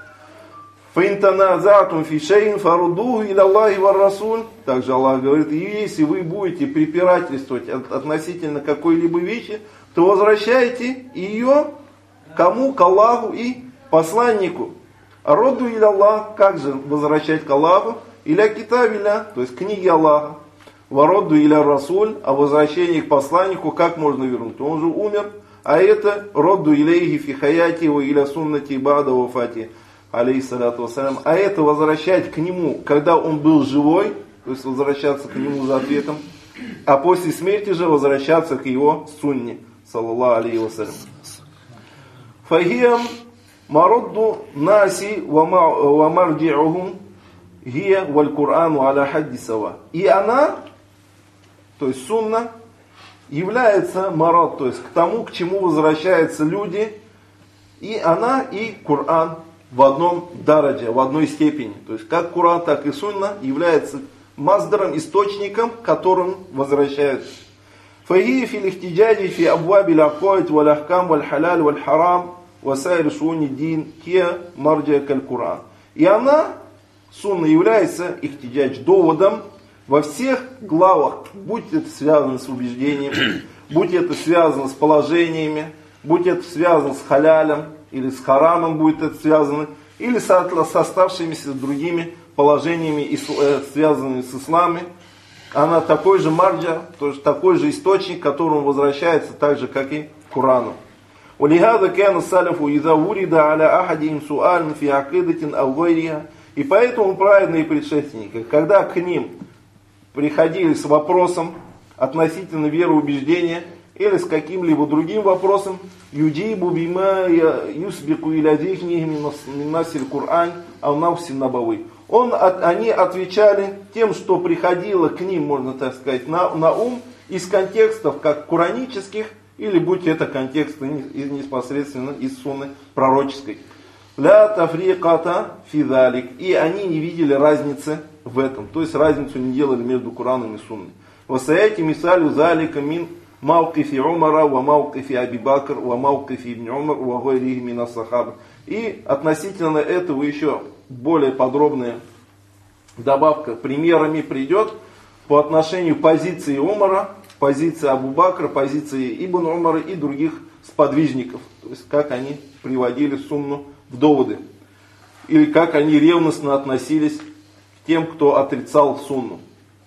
«Фаинтаназатум фишейн фарудуху иля Аллахи ва расуль». Также Аллах говорит: и если вы будете препирательствовать относительно какой-либо вещи, то возвращайте ее кому? К Аллаху и посланнику. А роду иля Аллах, как же возвращать к Аллаху? Иля китабиля, то есть книги Аллаха. Вародду иля расуль, а возвращение к посланнику как можно вернуть? Он же умер. А это родду илейхи фи хаяти ва иля суннати бада вафати алейхиссалату вассалям. А это возвращать к нему, когда он был живой, то есть возвращаться к нему за ответом. А после смерти же возвращаться к его сунне, саллаллаху алейхи вассалям. Фахиям мародду наси ва марджи'ухум гия валь Кур'ану аля хадди сава. И она, то есть сунна, является марад, то есть к тому, к чему возвращаются люди, и она, и Кур'ан в одном дараджа, в одной степени. То есть как Кур'ан, так и сунна является маздаром, источником, к которым возвращаются. Фахия фи лихтиджаджи фи абваби л'акоид валь ахкам валь халяль валь харам васайр шуни дин кия марджа каль Кур'ан. И она, Сунна является ихтиджадж доводом во всех главах, будь это связано с убеждением, будь это связано с положениями, будь это связано с халялем или с харамом, будет это связано, или с, с оставшимися другими положениями, связанными с исламом. Она такой же марджа, тоже такой же источник, к которому возвращается так же, как и к Корану. ولهذا كان السلف إذا ورد على أحدهم سؤال في عقيدة أو غيرها. И поэтому праведные предшественники, когда к ним приходили с вопросом относительно вероубеждения или с каким-либо другим вопросом, юджибу бима юсбику иля зихнихи мин насиль Кур'ан ау навсин набавы. Он, они отвечали тем, что приходило к ним, можно так сказать, на, на ум из контекстов как куранических, или будь это контексты непосредственно из сунны пророческой. Ля тафриqата фи залик. И они не видели разницы в этом. То есть разницу не делали между Кораном и сунной. Васаяти мисалю залика мин мауқифи Умара, ва мауқифи Аби Бакр, ва мауқифи Ибн Умар, ва гайрихи мин ас-сахаба. И относительно этого еще более подробная добавка примерами придет по отношению позиции Умара, позиции Абу Бакра, позиции Ибн Умара и других сподвижников. То есть как они приводили сунну в доводы. Или как они ревностно относились к тем, кто отрицал сунну.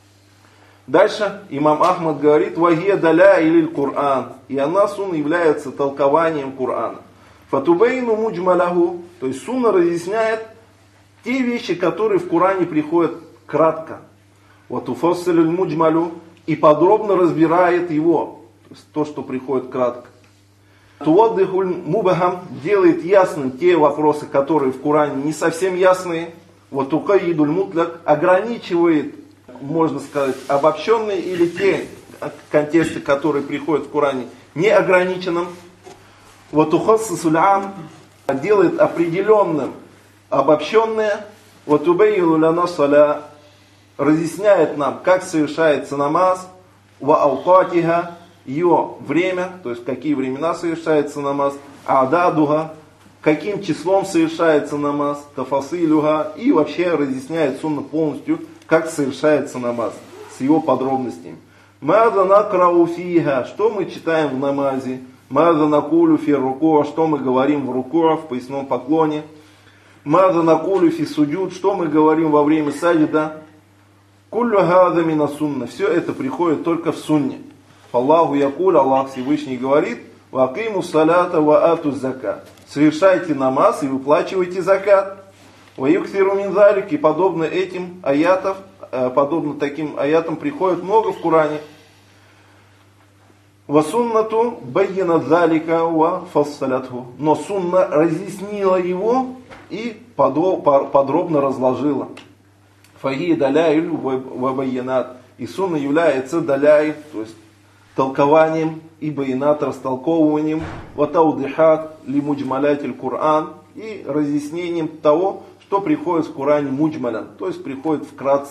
Дальше имам Ахмад говорит: «Вахия даля или Кур'ан». И она, сунна, является толкованием Кур'ана. «Фатубейну муджмаляху». То есть сунна разъясняет те вещи, которые в Кур'ане приходят кратко. «Ватуфассилю муджмалю». И подробно разбирает его. То есть то, что приходит кратко. «Туаддихуль мубахам». Делает ясным те вопросы, которые в Кур'ане не совсем ясные. «Ватукаидуль мутляк». Ограничивает, можно сказать, обобщенные или те контексты, которые приходят в Коране, неограниченным. Вот ухассасуль ам, делает определенным обобщенное. Вот убейну ляна саля, разъясняет нам, как совершается намаз, ва аукатиха, ее время, то есть какие времена совершается намаз, ададуха, каким числом совершается намаз, тафасилюха, и вообще разъясняет сунна полностью, как совершается намаз, с его подробностями. Маза накрау фиха, что мы читаем в намазе, маза накулю фи руку, что мы говорим в руку, в поясном поклоне, маза накулю фи суджуд, что мы говорим во время саджда. Куллю хаза мина сунна, все это приходит только в сунне. Аллаху якуль, Аллах Всевышний говорит: вакиму салята ва ату закат. Совершайте намаз и выплачивайте закат. Ваюксиру мин залик, и подобно этим аятов, подобно таким аятам приходит много в Коране. Ва суннату байяна залика ва фассалятху. Но сунна разъяснила его и подробно разложила. Фаги даляйль ва байянат. И сунна является даляй, то есть толкованием и байянат, растолковыванием, ва таудихат ли муджмалятиль Кур'ан, и разъяснением того, что приходит в Коране муджмалян, то есть приходит вкратце.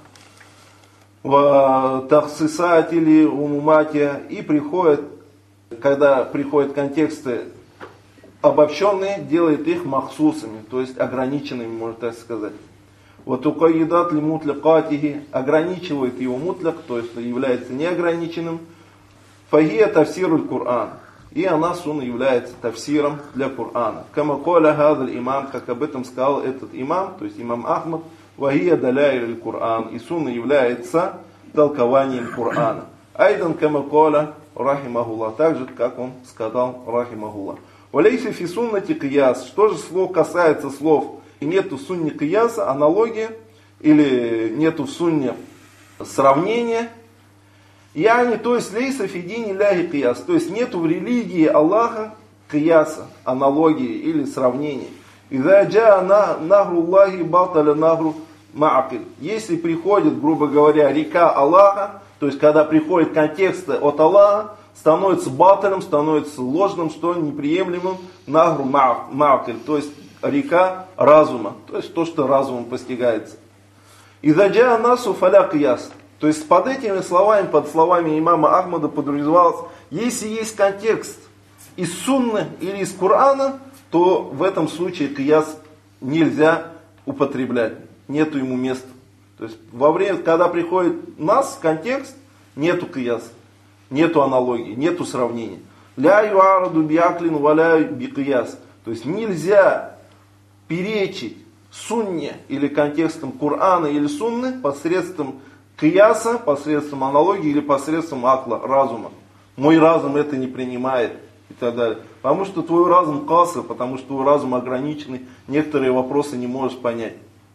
В тахсисатили умуматия, и приходит, когда приходят контексты обобщенные, делает их махсусами, то есть ограниченными, можно так сказать. Вот укаидат ли мутлякатихи, ограничивает его мутляк, то есть является неограниченным. Фагия тафсируль Кур'ан. И она, сунна, является тафсиром для Кур'ана. Кама коля хазаль имам, как об этом сказал этот имам, то есть имам Ахмад, вахия даляйль Кур'ан. И сунна является толкованием Кур'ана. Айдан кама коля рахимахуллах, так же, как он сказал рахимахуллах. Валейси фи суннати кияс. Что же слов касается слов? Нету в сунне кияса, аналогия, или нету в сунне сравнения. Яни, то есть лейса фидини ляхи кияс, то есть нету в религии Аллаха кияса, аналогии или сравнения. Иза джа нахруллахи баталя нахру ма'акиль. Если приходит, грубо говоря, река Аллаха, то есть когда приходит контекст от Аллаха, становится баталем, становится ложным, что неприемлемым, нахру ма'акиль, то есть река разума, то есть то, что разумом постигается. Иза джа насу фаля кияс. То есть под этими словами, под словами имама Ахмада подразумевалось, если есть контекст из сунны или из Корана, то в этом случае кияс нельзя употреблять. нету ему места. То есть во время, когда приходит нас, контекст, нету кияса, нету аналогии, нету сравнения. Ля юараду биаклин валя бикияс. То есть нельзя перечить сунне или контекстом Корана или сунны посредством кияса, посредством аналогии или посредством акла, разума. Мой разум это не принимает и так далее. Потому что твой разум касса, потому что твой разум ограниченный, некоторые вопросы не можешь понять.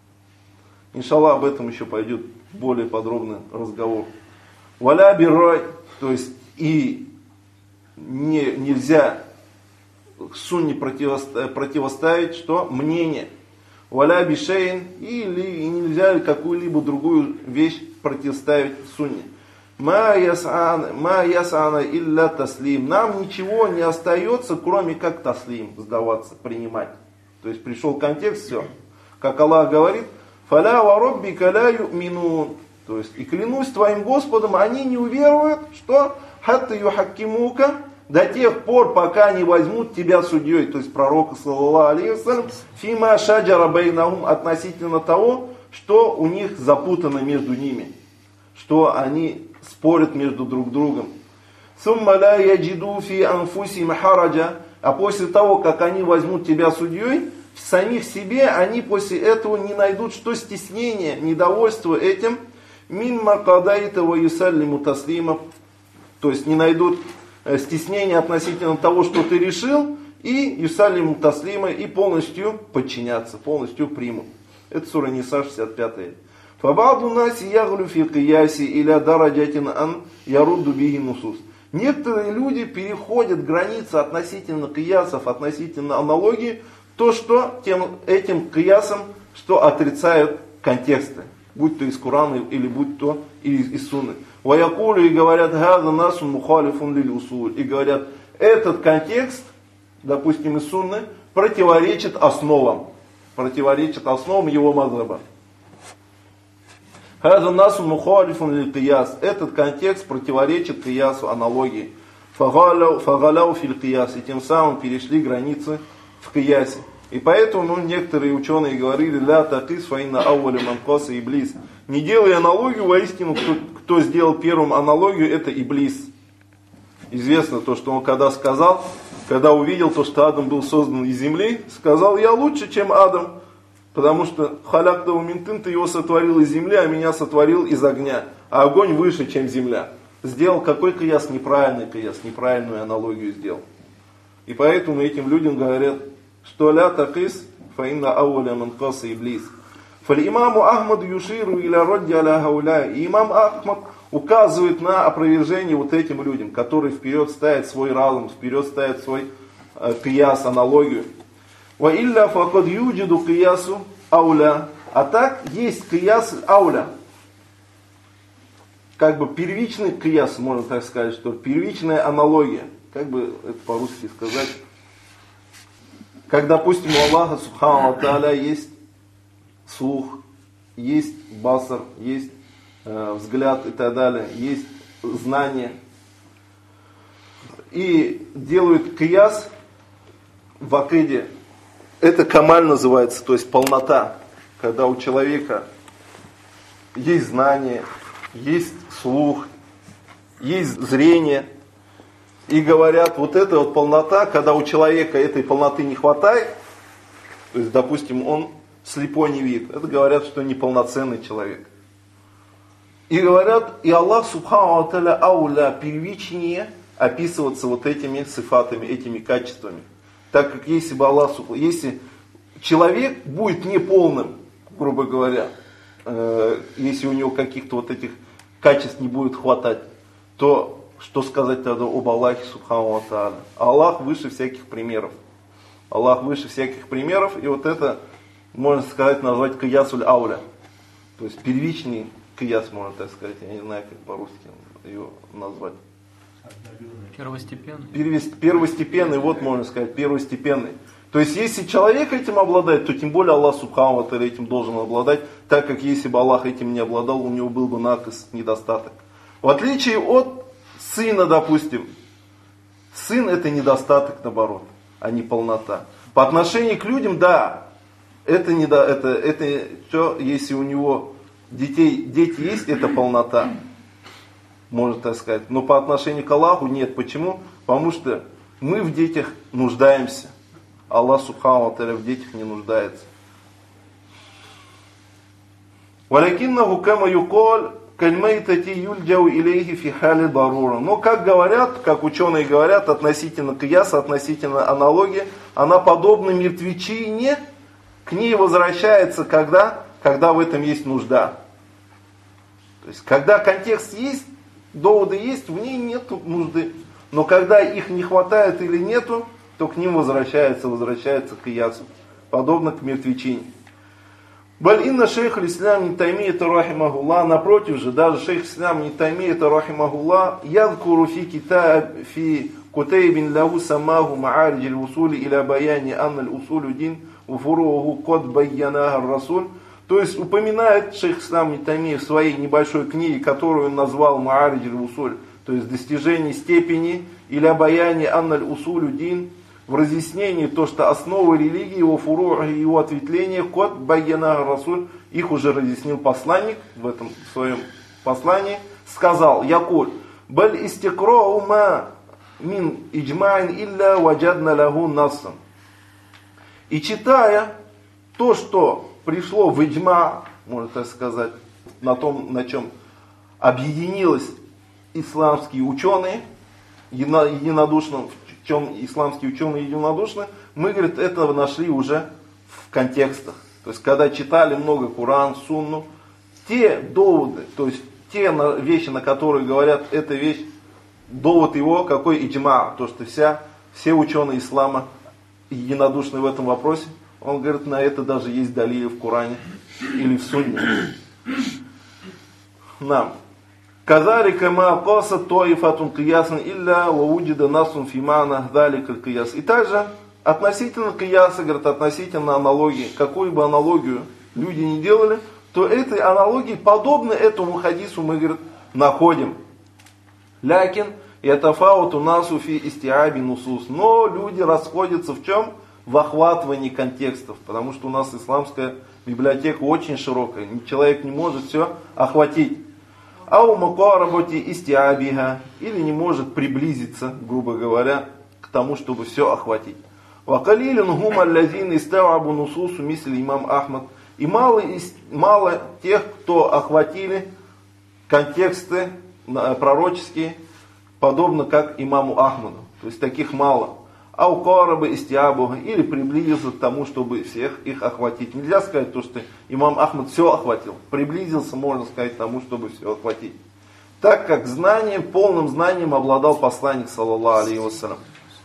Иншаллах, об этом еще пойдет более подробный разговор. Валя бирай, то есть и не, нельзя сунне противоставить, что мнение. Валя бишейн, или нельзя какую-либо другую вещь противоставить сунне. Ма ясана илля таслим. Нам ничего не остается, кроме как таслим, сдаваться, принимать. То есть пришел контекст, все. Как Аллах говорит, фаля ва роббика ля ю'минун. То есть, и клянусь твоим Господом, они не уверуют, что хатта юхаккимука, до тех пор, пока не возьмут тебя судьей, то есть пророка, саллаллаху алейхи вассалям, фима шаджара бейнахум, относительно того, что у них запутано между ними, что они спорят между друг другом. Сумма ля яджиду фи анфусихим хараджа, а после того, как они возьмут тебя судьей, в самих себе они после этого не найдут что стеснение, недовольство этим, мимма кадайта ва юсаллиму таслима, то есть не найдут стеснение относительно того, что ты решил, и юсалиму таслима, и полностью подчиняться, полностью примут. Это сура Ниса, шестьдесят пятая. Фабаду наси яглю фи кияси иля дараджатин ан ярудду биги нусус. Некоторые люди переходят границы относительно киясов, относительно аналогии, то, что тем, этим киясом, что отрицают контексты, будь то из Корана или будь то из, из Сунны. Ваякулю, и говорят, гада насу мухалифун лиль усуль. И говорят, этот контекст, допустим, из Сунны, противоречит основам. Противоречит основам его мазхаба. Гада насу мухалифун лиль кияс. Этот контекст противоречит киясу, аналогии. Фагаляу филь кияс. И тем самым перешли границы в киясе. И поэтому ну, некоторые ученые говорили, ля такис фаинна ауаля манкоса иблис. Не делай аналогию, воистину, кто, кто сделал первым аналогию, это Иблис. Известно то, что он когда сказал, когда увидел то, что Адам был создан из земли, сказал, я лучше, чем Адам, потому что халяктаву минтын, ты его сотворил из земли, а меня сотворил из огня. А огонь выше, чем земля. Сделал какой кияс? Неправильный кияс, неправильную аналогию сделал. И поэтому этим людям говорят, что ля такис фаинна ауаля манкоса иблис. Фалимаму Ахмад юширу иля родди аля гауля. И имам Ахмад указывает на опровержение вот этим людям, которые вперед ставят свой разум, вперед ставят свой э, кияс, аналогию. Ва илля факад юджиду киясу ауля. А так есть кияс ауля. Как бы первичный кияс, можно так сказать, что первичная аналогия. Как бы это по-русски сказать. Как, допустим, у Аллаха субхану ва тааля есть слух, есть басар, есть э, взгляд и так далее, есть знание. И делают кияс в акиде. Это камаль называется, то есть полнота. Когда у человека есть знание, есть слух, есть зрение. И говорят, вот эта вот полнота, когда у человека этой полноты не хватает, то есть, допустим, он слепой не видит. Это говорят, что неполноценный человек. И говорят, и Аллах субхану ва тааля ауля первичнее описываться вот этими сифатами, этими качествами. Так как если бы Аллах, если человек будет неполным, грубо говоря, э, если у него каких-то вот этих качеств не будет хватать, то что сказать тогда об Аллахе субхану ва тааля? Аллах выше всяких примеров. Аллах выше всяких примеров, и вот это можно сказать, назвать киясуль ауля. То есть первичный кияс, можно так сказать. Я не знаю, как по-русски его назвать. Первостепенный. Первостепенный, вот можно сказать, первостепенный. То есть если человек этим обладает, то тем более Аллах субхану ва тааля этим должен обладать, так как если бы Аллах этим не обладал, у него был бы накос, недостаток. В отличие от сына, допустим. Сын это недостаток, наоборот, а не полнота. По отношению к людям, да, Это не да, это, это что, если у него детей, дети есть, это полнота, можно так сказать. Но по отношению к Аллаху нет. Почему? Потому что мы в детях нуждаемся. Аллах Субхану ва Тааля в детях не нуждается. وَلَكِنَّهُ كَمَا يُقَالُ كَالْمَيْتَةِ يُلْجَوْ إِلَيْهِ فِي حَالِ ضَرُورَةٍ. Но как говорят, как ученые говорят, относительно кияса, относительно аналогии, она подобна мертвечине, к ней возвращается когда? Когда в этом есть нужда. То есть, когда контекст есть, доводы есть, в ней нет нужды. Но когда их не хватает или нету, то к ним возвращается, возвращается к киясу. Подобно к мертвечине. Баль инна шейх аль-Ислам ибн Таймия рахимахуллах, напротив же, даже шейх аль-Ислам ибн Таймия рахимахуллах, ядкуру фи китаб фи кутейбин лаху самаху ма'аридж аль-усули иля баяни анна аль-усулю дин уфурууху код байянах аль-расуль. То есть упоминает шейх аль-Ислам ибн Таймия в своей небольшой книге, которую он назвал ма'аридж аль-усуль, то есть достижение степени иля баяни анна аль-усулю дин, в разъяснении то, что основы религии, его фурух и его ответвления, код байяна расуль, их уже разъяснил посланник в этом своем послании, сказал: Якуль, баль истикрау ма мин иджмаин илля ваджадна лаху нассан. И читая то, что пришло в иджма, можно так сказать, на том, на чем объединились исламские ученые, единодушно, в чем исламские ученые единодушны, мы, говорит, этого нашли уже в контекстах. То есть, когда читали много Коран, Сунну, те доводы, то есть, те вещи, на которые говорят, эта вещь, довод его, какой иджма, то, что вся, все ученые ислама единодушны в этом вопросе, он говорит, на это даже есть далили в Коране или в Сунне. Нам. Казалика ма каса тоифатун киясан илля вауджида насун фимана далика кияс. И также относительно кияса, говорит, относительно аналогии, какую бы аналогию люди не делали, то этой аналогии, подобно этому хадису, мы, говорит, находим. Лякин ятафауту насу фи истиаби нусус. Но люди расходятся в чем? В охватывании контекстов. Потому что у нас исламская библиотека очень широкая. Человек не может все охватить. Ау макуарабати истиабиха, или не может приблизиться, грубо говоря, к тому, чтобы все охватить. Вакалилин гума лязин истаабу нусусу мисли имам Ахмад. И мало, мало тех, кто охватили контексты пророческие, подобно как имаму Ахмаду. То есть таких мало. Ау караба истиабуха, или приблизился к тому, чтобы всех их охватить. Нельзя сказать то, что имам Ахмад все охватил. Приблизился, можно сказать, к тому, чтобы все охватить. Так как знанием, полным знанием обладал посланник, саллаллаху алейхи вассалям.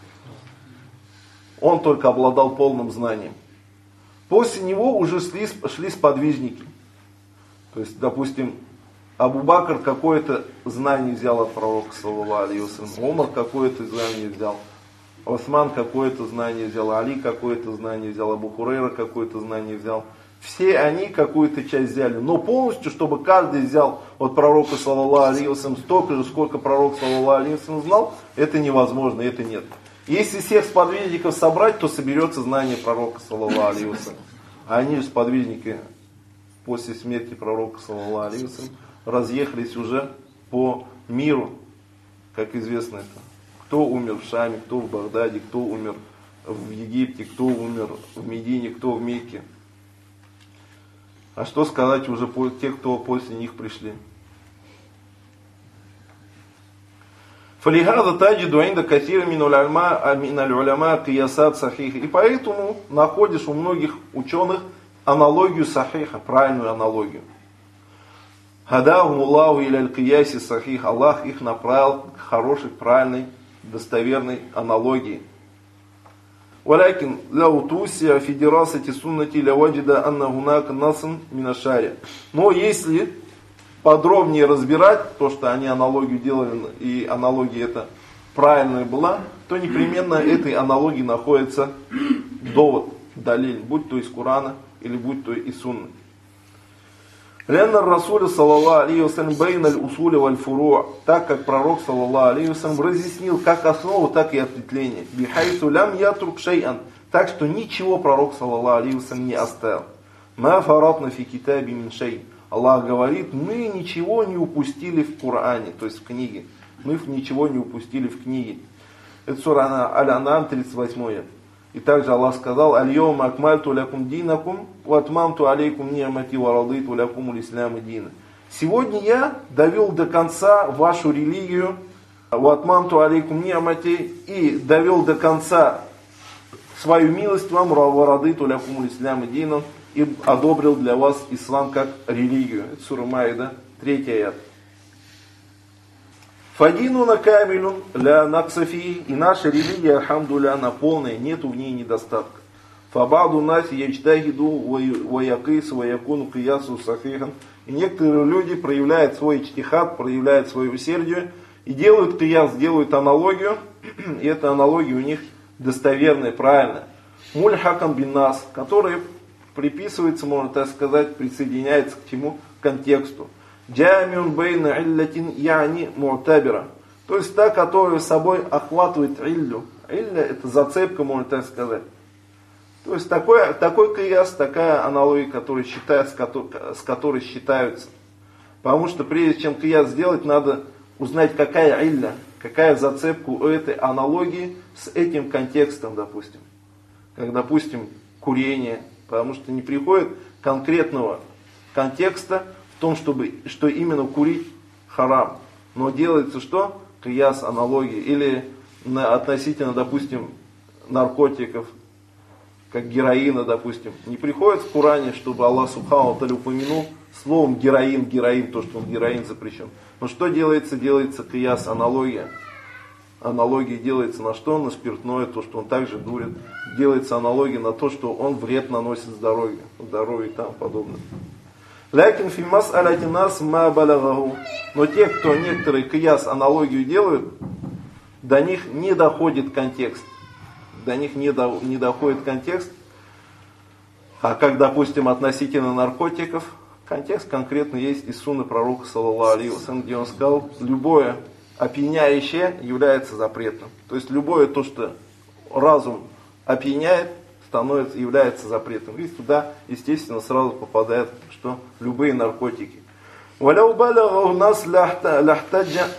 Он только обладал полным знанием. После него уже шли, шли сподвижники. То есть, допустим, Абу Бакр какое-то знание взял от пророка, саллаллаху алейхи вассалям. Умар какое-то знание взял. Осман какое-то знание взял, Али какое-то знание взял, Абу Хурейра какое-то знание взял. Все они какую-то часть взяли. Но полностью, чтобы каждый взял от пророка, саллаллаху алейхи вассалям, столько же, сколько пророк, саллаллаху алейхи вассалям, знал, это невозможно, это нет. Если всех сподвижников собрать, то соберется знание пророка, саллаллаху алейхи вассалям. А они же сподвижники после смерти пророка, саллаллаху алейхи вассалям, разъехались уже по миру, как известно это. Кто умер в Шаме, кто в Багдаде, кто умер в Египте, кто умер в Медине, кто в Мекке. А что сказать уже по те, кто после них пришли. Фалихаза таджиду инда кассира мин аль-уляма киясат сахиха. И поэтому находишь у многих ученых аналогию сахиха, правильную аналогию. Хадахум Аллаху иля аль-кияси сахих. Аллах их направил к хорошей, правильной, достоверной аналогии. Валякин ляу тусия фи дирасати суннати ля ваджида анна гунака насан минашари. Но если подробнее разбирать то, что они аналогию делали, и аналогия эта правильная была, то непременно этой аналогии находится довод, далиль, будь то из Корана или будь то из Сунны. Лянна Расуля, саллаллаху алейхи вассалям, бейн аль-усуля валь-фуру', так как пророк, саллаллаху алейхи вассалям, разъяснил как основу, так и ответвление. Бихайсу лям ятрук шай'ан, Так что ничего пророк, саллаллаху алейхи вассалям, не оставил. «Ма фаратна фи китаби мин шей». Аллах говорит, мы ничего не упустили в Коране, то есть в книге. Мы ничего не упустили в книге. Это сура Аль-Ан'ам, тридцать восьмой. И также Аллах сказал, «Аль-йома акмальту лякум динакум, ва атмамту алейкум ни'мати ва радиту лякум аль-исляма дина». Сегодня я довел до конца вашу религию, ва атмамту алейкум ни'мати, и довел до конца свою милость вам, ва радиту лякум аль-исляма дина, и одобрил для вас ислам как религию. Это сура Маида, третий аят. Фадинуна камилун ля наксафи, и наша религия, альхамдуля, она полная, нету в ней недостатка. Фабаду наси ячтагиду ваякис ваякуну киясу сахихан. И некоторые люди проявляют свой ичтихад, проявляют свое усердие и делают кияс, делают аналогию, и эта аналогия у них достоверная, правильная. Мульхакам бин нас, который приписывается, можно так сказать, присоединяется к чему? К контексту. Джамиун бейна иллятин яни му'табира. То есть та, которая собой охватывает иллю. Илля это зацепка, можно так сказать. То есть такой, такой кияс, такая аналогия, которая считается, с которой считаются. Потому что прежде чем кияс сделать, надо узнать, какая илля, какая зацепка у этой аналогии с этим контекстом, допустим. Как, допустим, курение. Потому что не приходит конкретного контекста в том, чтобы, что именно курить харам. Но делается что? Кияс, аналогии. Или на, относительно, допустим, наркотиков, как героина, допустим. Не приходит в Коране, чтобы Аллах Субхану ва Тааля упомянул словом героин, героин, то, что он героин запрещен. Но что делается? Делается кияс, аналогия. Аналогия делается на что? На спиртное, то, что он также дурит. Делается аналогия на то, что он вред наносит здоровью, здоровью и тому подобное. Лякин фильмас алятинас ма балагаху. Но те, кто некоторые кияс, аналогию делают, до них не доходит контекст. До них не, до, не доходит контекст. А как, допустим, относительно наркотиков, контекст конкретно есть из сунны пророка, саллаллаху алейхи вассалям, где он сказал, любое опьяняющее является запретным. То есть любое то, что разум опьяняет, становится, является запретным. И туда, естественно, сразу попадают что? Любые наркотики. «Валяу балагу нас ляхтаджа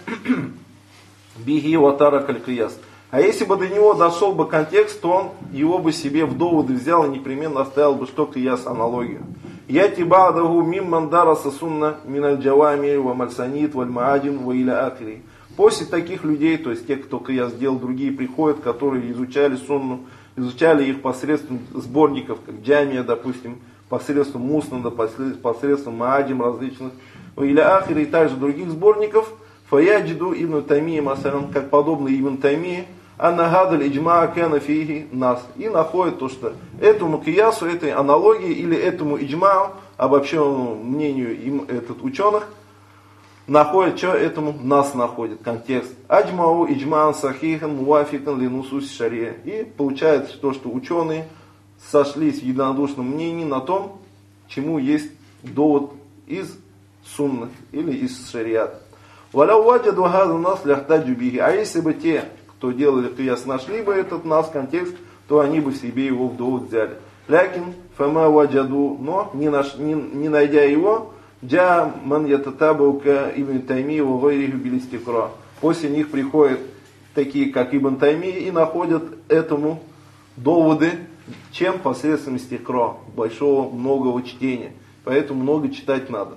биги ватарак аль-кияс». А если бы до него дошел бы контекст, то он его бы себе в доводы взял и непременно оставил бы что кияс, аналогию. «Яти ба'даху мимман дараса сунна миналь джавами ва мальсанит валь маадин ва иля ахири». После таких людей, то есть тех, кто кияс делал, другие приходят, которые изучали сунну, изучали их посредством сборников, как джамия, допустим, посредством муснада, посредством маадим различных, или ахири, и также других сборников, фаяджиду ибн Таймия, масалям, как подобно ибн Таймии, аннагадаль иджма кана фиги нас, и находит то, что этому киясу, этой аналогии, или этому иджмау, обобщенному мнению им, этот, ученых, находит, что этому нас находит, контекст. Аджмау иджман сахихан муафикан линусус шария. И получается то, что ученые сошлись в единодушном мнении на том, чему есть довод из сунны или из шариата. Валяу ваджаду газу нас ляхтаджу биги. А если бы те, кто делали кияс, нашли бы этот нас контекст, то они бы себе его в довод взяли. Лякин фама ваджаду, но не, наш, не, не найдя его, джа ман ятатабаука ибн Таймия ва гайрихи билистикра. После них приходят такие, как Ибн Таймия, и находят этому доводы, чем посредством истикра, большого, многого чтения. Поэтому много читать надо.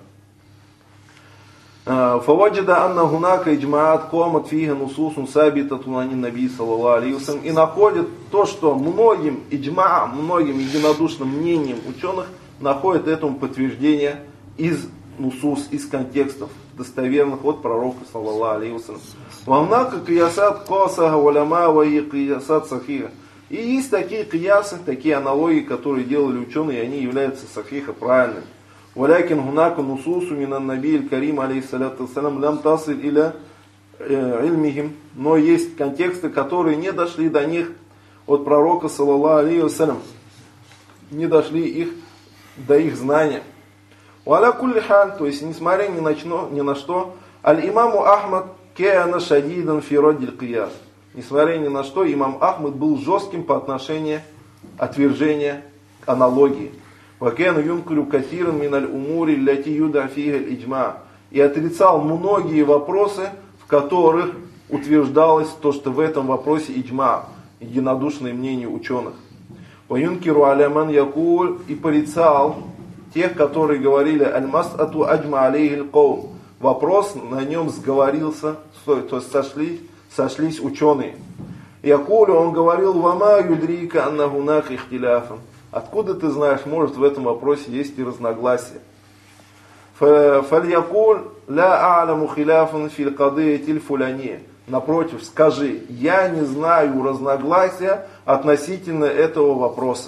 Фаваджида анна гунака иджмаат комат фига нусусун сабитатун ани наби саллаллаху алейхи вассалям. И находят то, что многим иджма, многим единодушным мнением ученых находят этому подтверждение из нусус, из контекстов достоверных от пророка саллаллаху алейхи вассалям. Вамнака киясат косага валяма ва и киясат сахиха. И есть такие киясы, такие аналогии, которые делали ученые, и они являются сахиха правильными. Валякин гунака нусусу минан набиль карим алейхиссалату вассалям лям тасиль иля ильмихим. Но есть контексты, которые не дошли до них от пророка саллаллаху алейхи вассалям. Не дошли их до их знания. Валя кулли халь, то есть несмотря ни на, ни на что, аль-имаму Ахмад кеана шадидан фи раддиль кияс. Несмотря ни на что, имам Ахмад был жестким по отношению отвержение аналогии. وَكَانَ يُنْكِرُ كَثِيرًا مِنَ الْأُمُورِ الَّتِي يُدْعَى فِيهَا الْإِجْمَاعِ. И отрицал многие вопросы, в которых утверждалось то, что в этом вопросе иджма, единодушное мнение ученых. وَيُنْكِرُ عَلَى مَنْ يَقُولُ. И порицал тех, которые говорили «Аль-мас'ату аджма алейхи аль-каум». Вопрос на нем сговорился, то есть сошлись, сошлись ученые. Якулю, он говорил, «Вама юдрика анна гунах ихтиляфан». Откуда ты знаешь, может в этом вопросе есть и разногласия. Фальякуль ля а'ламу хиляфан фил кадыятиль фуляни. Напротив, скажи, я не знаю разногласия относительно этого вопроса.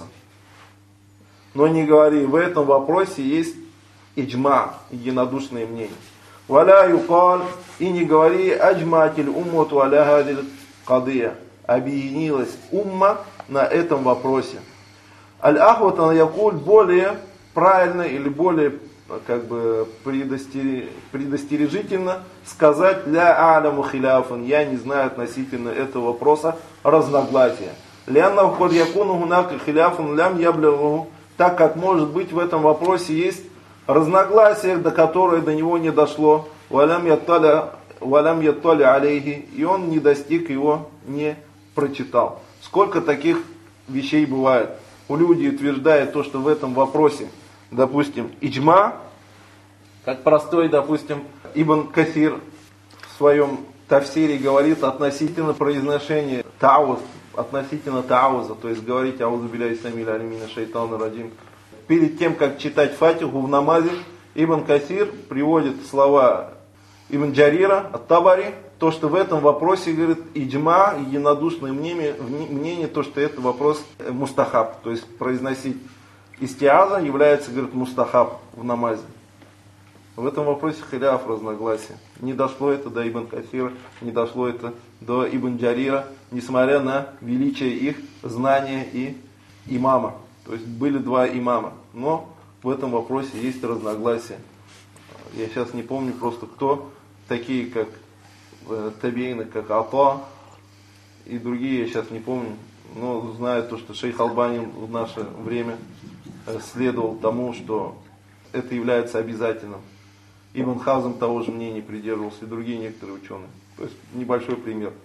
Но не говори, в этом вопросе есть иджма, единодушное мнение. Валя юкаль, и не говори, аджматиль уммату аля хадиль кадыя. Объединилась умма на этом вопросе. Аль-Ахватан Якуль более правильно или более как бы предостережительно сказать ля аляму хиляфан, я не знаю относительно этого вопроса разногласия. Лянна вход якуну гунака хиляфан лям ябляву, так как может быть в этом вопросе есть разногласие, до которое до него не дошло, валям ятталя валям ятталя алейхи, и он не достиг его, не прочитал. Сколько таких вещей бывает? У людей утверждают то, что в этом вопросе, допустим, иджма, как простой, допустим, Ибн Касир в своем тафсире говорит относительно произношения тауз, относительно тауза, то есть говорить аузу билляхи самил алимина шайтана раджим. Перед тем, как читать фатиху в намазе, Ибн Касир приводит слова Ибн Джарира ат-Табари, то, что в этом вопросе, говорит, иджма, единодушное мнение, мнение, то, что это вопрос мустахаб, то есть произносить истиаза является, говорит, мустахаб в намазе. В этом вопросе хиляф, разногласия. Не дошло это до Ибн Касира, не дошло это до Ибн Джарира, несмотря на величие их знания и имама. То есть были два имама, но в этом вопросе есть разногласия. Я сейчас не помню просто кто, такие как табейны, как Ата и другие, я сейчас не помню, но знаю то, что шейх Албани в наше время следовал тому, что это является обязательным. Ибн Хазм того же мнения придерживался, и другие некоторые ученые. То есть небольшой пример.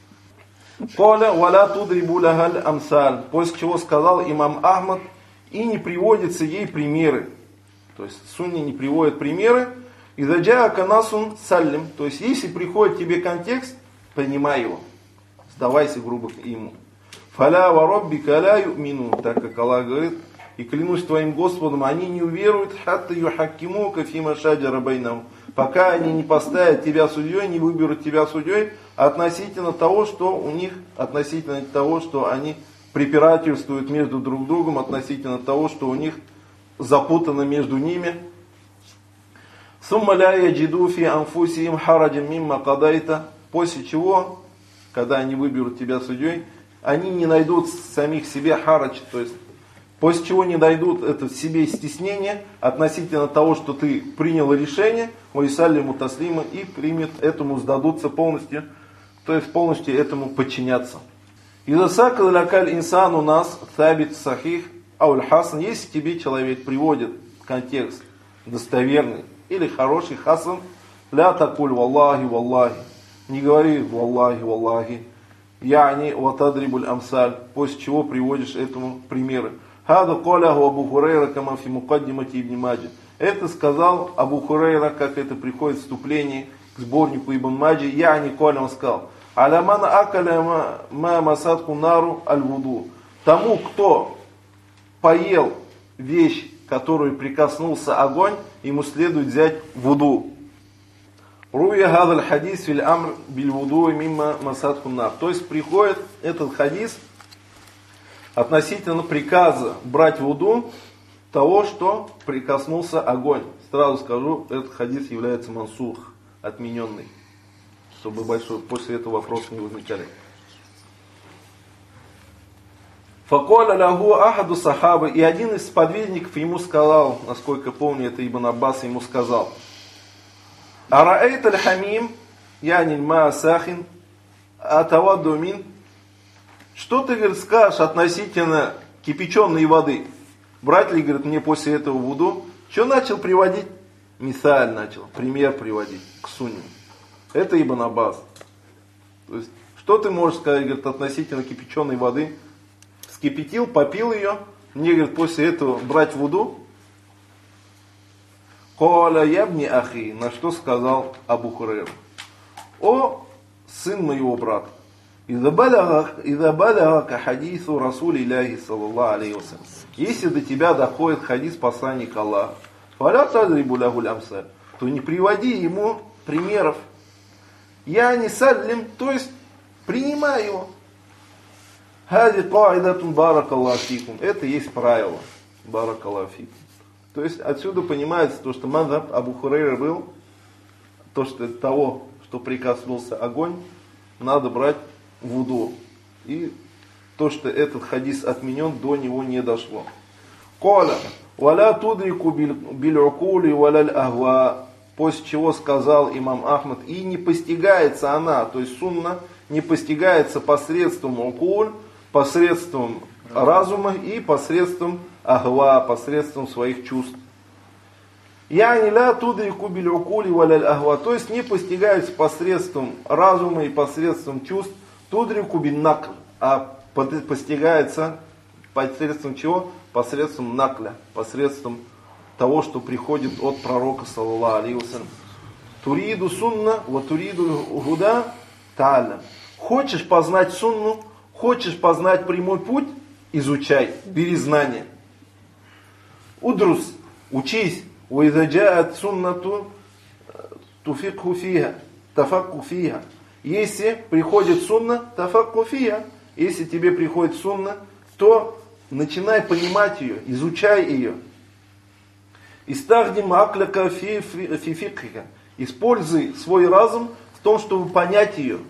Коля валя тудрибу лахаль амсаль. После чего сказал имам Ахмад, и не приводятся ей примеры. То есть сунни не приводят примеры. И заджака насун саллим. То есть если приходит тебе контекст, принимай его. Сдавайся грубо ему. Фаля ва роббика ля ю'мину. Так как Аллах говорит, и клянусь твоим Господом, они не уверуют, хатта юхаккимука фима шаджара байнахум, пока они не поставят тебя судьей, не выберут тебя судьей относительно того, что у них, относительно того, что они препирательствуют между друг другом, относительно того, что у них запутано между ними. Сумма ля яджиду фи анфусихим хараджан мимма кадайта. После чего, когда они выберут тебя судьей, они не найдут самих себе харадж, то есть после чего не дойдут это в себе стеснение относительно того, что ты принял решение, вайсаллиму таслима, и примет этому, сдадутся полностью, то есть полностью этому подчиняться. Изасакал лакаль инсан у нас табит сахих ауль хасан, если тебе человек приводит контекст достоверный или хороший хасан, ля такуль валлахи валлахи, не говори валлахи валлахи, яни ватадрибуль амсаль, после чего приводишь этому примеры. Хада коляху Абу Хурейра кама фи мукаддимати ибн Маджи. Это сказал Абу Хурейра, как это приходит в вступлении к сборнику Ибн Маджи. Я не коля, он сказал. Алямана акаля ма масадку нару аль-вуду. Тому, кто поел вещь, которую прикоснулся огонь, ему следует взять вуду. Руя хадаль хадис фил амр биль вуду мимма масадку нар. То есть приходит этот хадис относительно приказа брать вуду того, что прикоснулся огонь. Сразу скажу, этот хадис является мансух, отмененный, чтобы большой, после этого вопроса не возникали. Факоля лягу ахаду сахабы, и один из сподвижников ему сказал, насколько помню, это Ибн Аббас ему сказал: Араэйт аль-хамим, яниль ма сахин, атавадду мин. Что ты, говорит, скажешь относительно кипяченой воды. Брать ли, говорит, мне после этого вуду? Что начал приводить? Мисаль начал, пример приводить к сунне. Это Ибн Аббас. То есть, что ты можешь сказать, говорит, относительно кипяченой воды? Вскипятил, попил ее, мне, говорит, после этого брать вуду? Каля ябни ахи, на что сказал Абу Хурайра: о, сын моего брата, «Иза балагака хадису Расули Илляхи саллаллаху алейхи ва саллям». Если до тебя доходит хадис посланника Аллаха, «Фаля тадрибу лаху лямсаль», то не приводи ему примеров. Я не саллим, то есть принимай его. «Хади каидатун баракаллаху фикум». Это есть правило. Баракаллаху фикум. То есть отсюда понимается то, что мазхаб Абу Хурайры был, то, что того, что прикоснулся огонь, надо брать вуду. И то, что этот хадис отменен, до него не дошло. Коля, валя тудрику биль-укули валяль ахва. После чего сказал имам Ахмад, и не постигается она, то есть сунна, не постигается посредством укуль, посредством разума и посредством ахва, посредством своих чувств. Я не ля тудрику биль-укули валяль ахва. То есть не постигается посредством разума и посредством чувств, тудрику бин-накл, а постигается посредством чего? Посредством накля, посредством того, что приходит от пророка саллаллаху алейхи ва саллям. Туриду сунна ва туриду гуда та'алям. Хочешь познать сунну, хочешь познать прямой путь, изучай, бери знания. Удрус, учись. Ва иза джаат суннату туфикху фиха, тафакку фиха. Если приходит сунна, тафакку фиха. Если тебе приходит сунна, то начинай понимать ее, изучай ее. Истахдим акляка фи фикхика. Используй свой разум в том, чтобы понять ее.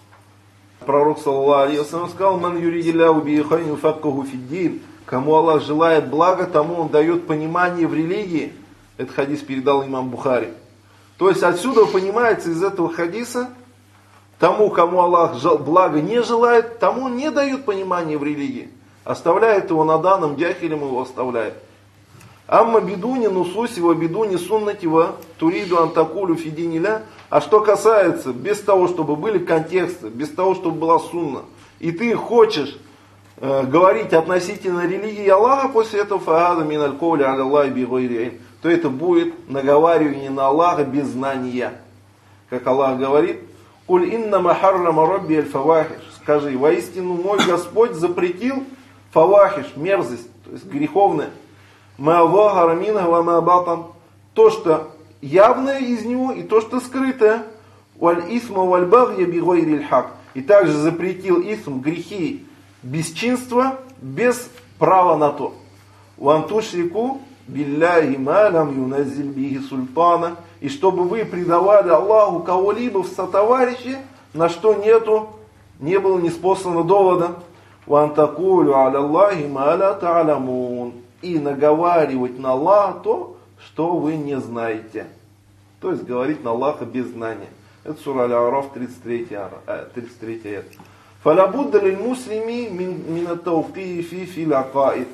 Пророк саллаллаху алейхи ва саллям сказал: «Ман юридилляху биhi хайран юфаккиху фид-дин». Кому Аллах желает блага, тому Он дает понимание в религии. Этот хадис передал имам Бухари. То есть отсюда понимается из этого хадиса, тому, кому Аллах блага не желает, тому Он не дает понимания в религии. Оставляет его на данном, джахилем его оставляет. Амма бидуни нусуси ва бидуни суннати ва туриду антакулю фидиниля. А что касается, без того, чтобы были контексты, без того, чтобы была сунна, и ты хочешь э, говорить относительно религии Аллаха, после этого фагада миналь коули аля Аллахи би гайри илм, то это будет наговаривание на Аллаха без знания. Как Аллах говорит: «Куль иннама харрама рабби аль-фавахиш». Скажи, воистину мой Господь запретил фавахиш, мерзость, то есть греховное. Ма вахара минха ва ма батан. То, что явное из него, и то, что скрытое. Валь исма валь багья би гайри аль-хак. И также запретил исм, грехи, бесчинство, без права на то. Ван тушрику билляхи ма лам юназзиль бихи сульпана. И чтобы вы предавали Аллаху кого-либо в сотоварищи, на что нету, не было неспослано довода. Ван такулю аля Аллахи ма ла та'алямун. И наговаривать на Аллаха то, что вы не знаете. То есть говорить на Аллаха без знания. Это сура Аль-А'раф, тридцать третий аят. Фалябудда лиль муслими мин ат-тауқифи фил акаид.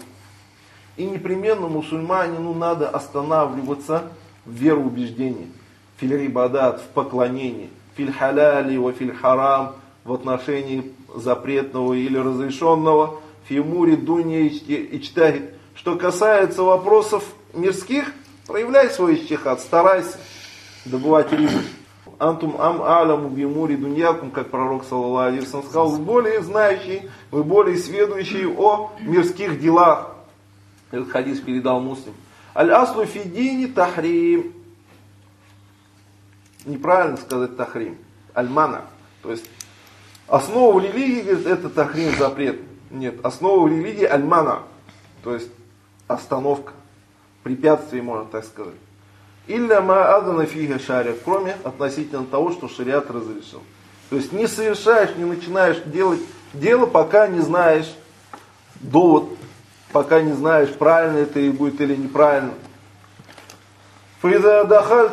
И непременно мусульманину надо останавливаться в вероубеждении, филь рибадат, в поклонении, филь халяли ва филь харам, в отношении запретного или разрешенного, фи мури дуня ичтахид. Что касается вопросов мирских, проявляй свой ичтихад, старайся добывать рибу. Антум ам аляму би мури дуньякум, как пророк саллаллаху алейхи ва саллям сказал: вы более знающие, вы более сведущие о мирских делах. Этот хадис передал Муслим. Аль-аслу фи дини тахрим. Неправильно сказать тахрим. Аль-мана. То есть основа религии, говорит, это тахрим, запрет. Нет, основа религии аль-мана. То есть остановка, препятствие, можно так сказать. Илля ма адана фиха шария, кроме относительно того, что шариат разрешил. То есть не совершаешь, не начинаешь делать дело, пока не знаешь довод, пока не знаешь, правильно это и будет или неправильно. Если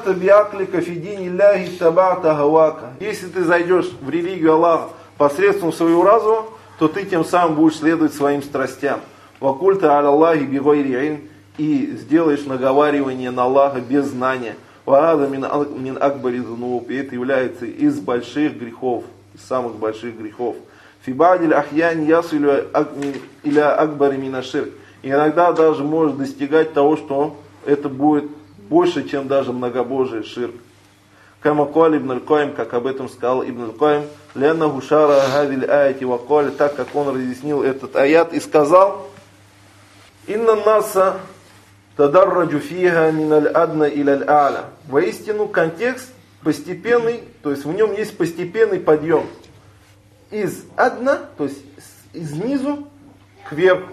ты зайдешь в религию Аллаха посредством своего разума, то ты тем самым будешь следовать своим страстям. вакульта аля Аллахи бигайри илм, и сделаешь наговаривание на Аллаха без знания. Ваада мин акбари зунуб, и это является из больших грехов, из самых больших грехов. Фибадиль ахьян ясилю иля акбари мина ширк. Иногда даже может достигать того, что это будет больше, чем даже многобожие ширк. Кама кали ибн аль-Каим, как об этом сказал ибн аль-Каим, ляна гушара гадиль аяти вакали, так как он разъяснил этот аят и сказал: инна наса тадарраджу фиха мин аль-адна иля аль-а'ля. Воистину контекст постепенный, то есть в нем есть постепенный подъем из адна, то есть из низу к верху.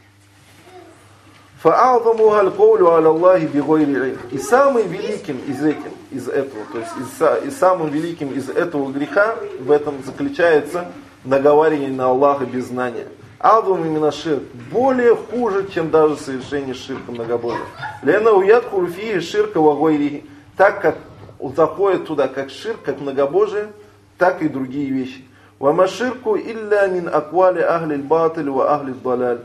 Фа'алзаму аль-каулю аля Аллахи бигайри илм. И самым великим из этим, из этого, то есть и самым великим из этого греха в этом заключается наговаривание на Аллаха без знания. Алдум именно ширк более хуже, чем даже совершение ширка многобожия. Лена уят хуруфии ширка вагойри, так как заходит туда как ширк, как многобожие, так и другие вещи. Вама ширку илля мин аквали ахли батиль ва ахли даляль.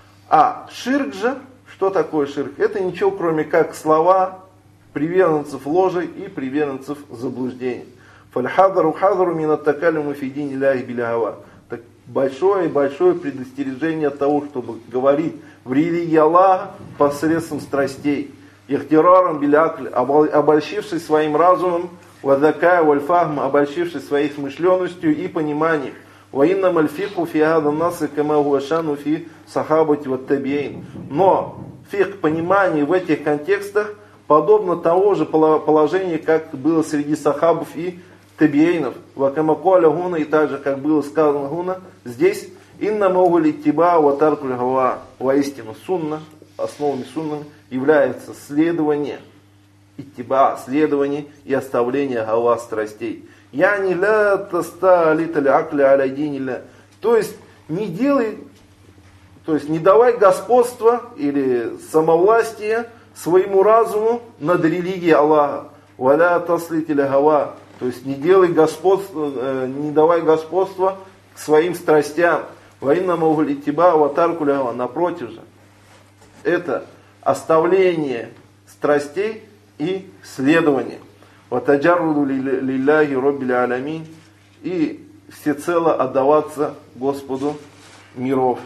А ширк же, что такое ширк? Это ничего, кроме как слова приверженцев ложи и приверженцев заблуждений. Фальхадару хадару мин аттакалиму фи дини ляхи билягава. Так большое-большое предостережение от того, чтобы говорить в религии Аллаха посредством страстей. Ихтирарам билякль, обольщившись своим разумом, вадакая вальфахм, обольщившись своей смышленностью и пониманием. Воинна мальфику фиада насы кама гуашану фи сахабати ват табиин. Но фик понимание в этих контекстах подобно того же положению, как было среди сахабов и табиинов. Вакамакуаля гуна, и так же, как было сказано гуна, здесь инна могули тиба ватаркуль гава. Воистину сунна, основами сунны является следование, иттиба, следование и оставление гава страстей. Я не ля таста литали акля аля динилля. То есть не делай, то есть не давай господства или самовластия своему разуму над религией Аллаха. Валя таслителя гава. То есть не делай господство, не давай господства к своим страстям. Воинна могли тебя ватаркуля гава. Напротив же, это оставление страстей и следование. Ватаджарруду лилляхи роббиль алямин, и всецело отдаваться Господу миров.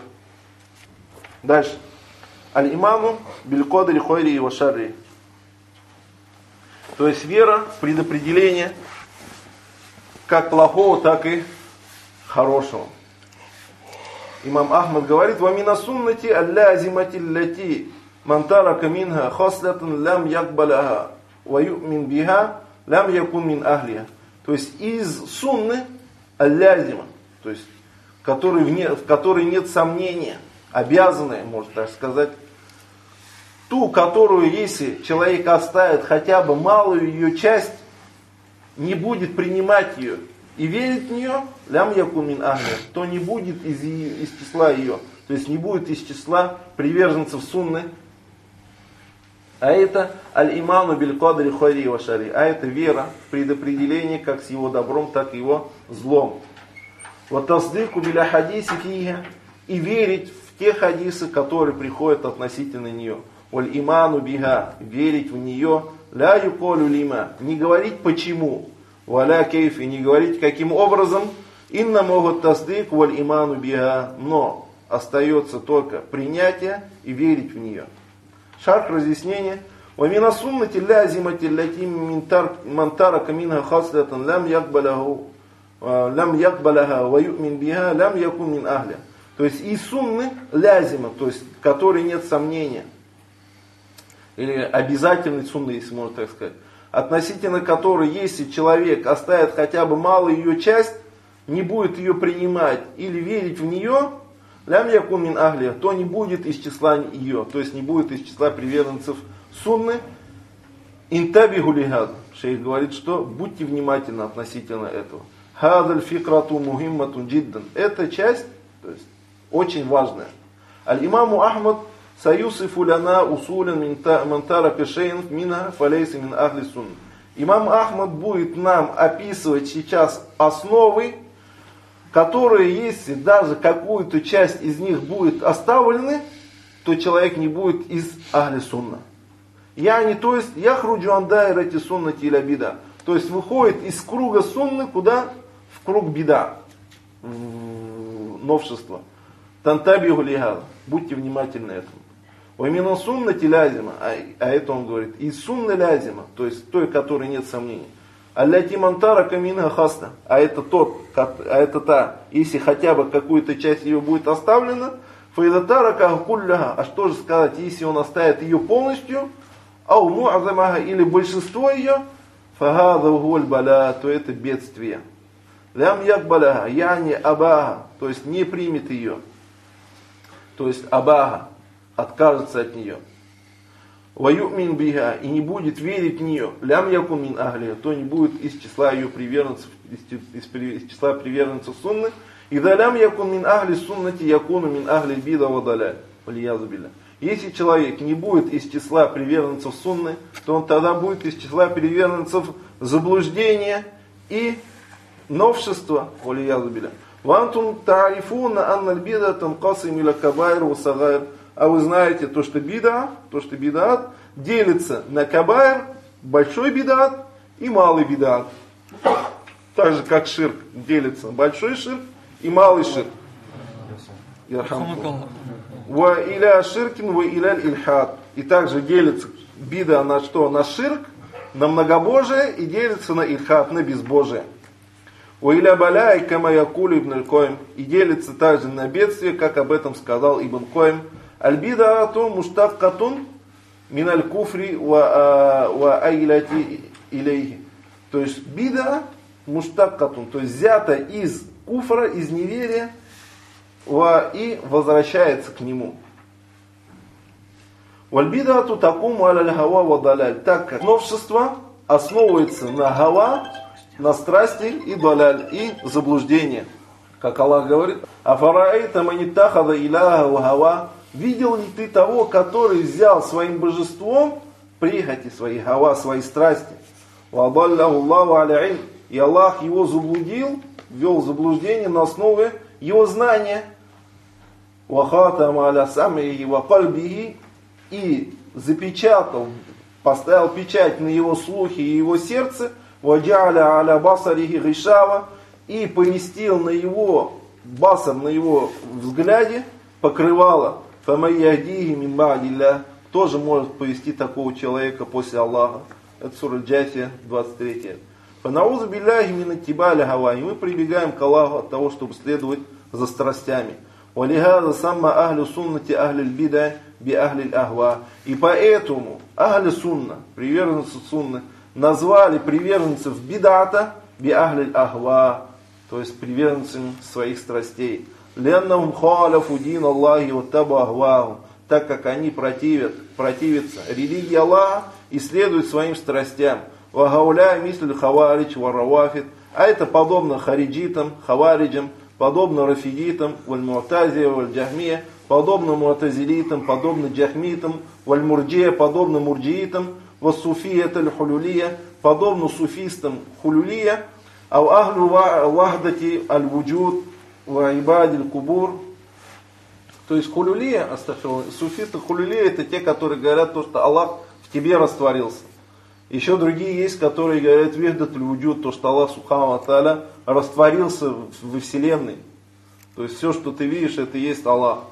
Дальше. Аль-иману биль-кодри хойри ва шарри. То есть вера в предопределение как плохого, так и хорошего. Имам Ахмад говорит: «Ва мина суннати аллязимати лати ман тарака минха хаслатан лям якбаляха ва ю'мин биха лям якун мин ахлиха». То есть из сунны аллязима, то есть который в, не, в которой нет сомнения, обязанная, можно так сказать, ту, которую, если человек оставит хотя бы малую ее часть, не будет принимать ее и верить в нее, лям якун мин ахлиха, то не будет из, из числа ее, то есть не будет из числа приверженцев сунны. А это аль-иману биль-кадри хойри ва шарри. А это вера в предопределение как с его добром, так и его злом. Вот тасдику биля хадиси фиха, и верить в те хадисы, которые приходят относительно нее. Валь-иману биха, верить в нее. Ля юколю лима, не говорить почему. Валя кейф, и не говорить каким образом. Инна могут тасдик валь-иману биха, но остается только принятие и верить в нее. Шарх разъяснение. وَمِنَ السُنَّةِ اللَّازِمَةِ الَّتِي مَنْ تَرَكَ مِنْهَا خَصْلَةً لَمْ يَقْبَلَهُ لَمْ يَقْبَلَهَا وَيُؤْمِنْ بِهَا لَمْ يَكُنْ مِنْ أَهْلِهَا. То есть и сунны лязима, то есть в которой нет сомнения, или обязательной сунны, если можно так сказать, относительно которой, если человек оставит хотя бы малую ее часть, не будет ее принимать или верить в нее, лям якун мин ахли, то не будет из числа ее, то есть не будет из числа приверженцев сунны. Интабиху лихад. Шейх говорит, что будьте внимательны относительно этого. Хадаль фикрату мухимматун джиддан. Эта часть, то есть очень важная. Аль-имаму Ахмад саюсифу ляна усулен мантара кашейн мина фалейси мин ахли сунны. Имам Ахмад будет нам описывать сейчас основы, которые, если даже какую-то часть из них будет оставлены, то человек не будет из ахли сунна. Я не, то есть, я хруджу ан дайрати суннати иля бида. То есть выходит из круга сунны куда? В круг бида. В новшество. Тантабиху лихада. Будьте внимательны этому. Вамина суннати лязима. А это он говорит. Из сунны лязима. То есть той, которой нет сомнений. Алляти мантара каминга хаста. А это тот, а это та, если хотя бы какую-то часть ее будет оставлена, фаидатара кахкулляха. А что же сказать, если он оставит ее полностью? Ау муазамаха, или большинство ее, фагада гуль бала, то это бедствие. Лям якбаляха, яни абага, то есть не примет ее. То есть абага, откажется от нее. Ваюмин биха, и не будет верить в нее. Лям якун мин ахли, то не будет из числа ее приверженцев, из, из, из числа приверженцев сунны. И да лям якун мин ахли суннати якуну мин ахли бида вадаляль. Валиязу билля. Если человек не будет из числа приверженцев сунны, то он тогда будет из числа приверженцев заблуждения и новшества. Вантум тарифуна анналь бида танкасим иля кабайр ва сагайр. А вы знаете то, что бида, то, что бидат делится на кабайр, большой бидат и малый бидат. Так же как ширк делится большой ширк и малый ширк. Ва иля ширкин ва иля ильхад. И также делится бида на что? На ширк, на многобожие, и делится на ильхад, на безбожие. Ва иля баляй кама якулю ибн аль-Койм. И делится также на бедствие, как об этом сказал Ибн Койм. Аль-бидаату муштаккатун мин аль-куфри ва айлати илейхи. То есть бида муштаккатун, то есть взята из куфра, из неверия, и возвращается к нему. Вальбидату такому аля хава вадаляль. Так как новшество основывается на хава, на страсти и даляль, и заблуждение. Как Аллах говорит, афараэйта маниттахада иляха ва хава. Видел ли ты того, который взял своим божеством прихоти свои, хава, свои страсти? Вадалляху Аллаху аля илм. И Аллах его заблудил, ввел заблуждение на основе его знания. Вахатама аля самихи ва кальбихи. И запечатал, поставил печать на его слухи и его сердце. Ваджаля аля басарихи гишава. И поместил на его басар, на его взгляде покрывало. Фамайядихи мин ба'дилля. Тоже может повести такого человека после Аллаха. Это сура Джасия, двадцать третья. Фанаузу билляхи мин аттиба'ля хава. И мы прибегаем к Аллаху от того, чтобы следовать за страстями. Валихаза самма ахлю суннати ахлю бида би ахлю ахва. И поэтому ахлю сунна, приверженцы сунны, назвали приверженцев бидата би ахлю ахва. То есть приверженцами своих страстей. Леннахум халяфу дин Аллахи ваттабу ахваху. Так как они противят, противятся религии Аллаха и следуют своим страстям. Вагауля мислю хаваридж варавафид. А это подобно хариджитам, хавариджам, подобно рафидитам, валь-му'тазия, валь-джахмия, подобно му'тазилитам, подобно джахмитам, валь-мурджия, подобно мурджиитам, вассуфият аль-хулюлия, подобно суфистам хулюлия, ау ахлю вахдати аль-вуджуд, ва ибадиль кубур. То есть хулюлия, суфисты хулюлия, это те, которые говорят то, что Аллах в тебе растворился. Еще другие есть, которые говорят вихдатуль вуджуд, то, что Аллах субхану ва тааля растворился во вселенной. То есть все, что ты видишь, это и есть Аллах.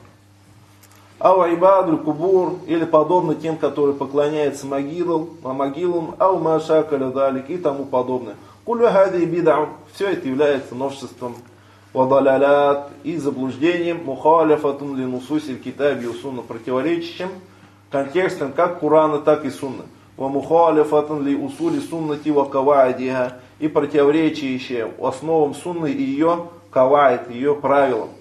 Ау ибадуль кубур, или подобно тем, которые поклоняются могилам, а могилам, ау машакаля далик и тому подобное. Кулю хади бид'а, все это является новшеством. Вадалялят и заблуждением, мухаляфатун ли нусусиль китаби у сунна, противоречащим контекстом как Курана, так и сунна. Ва мухаляфатун ли усули суннати ва каваидиха, и противоречащие основам сунны и ее каваид, ее правилам.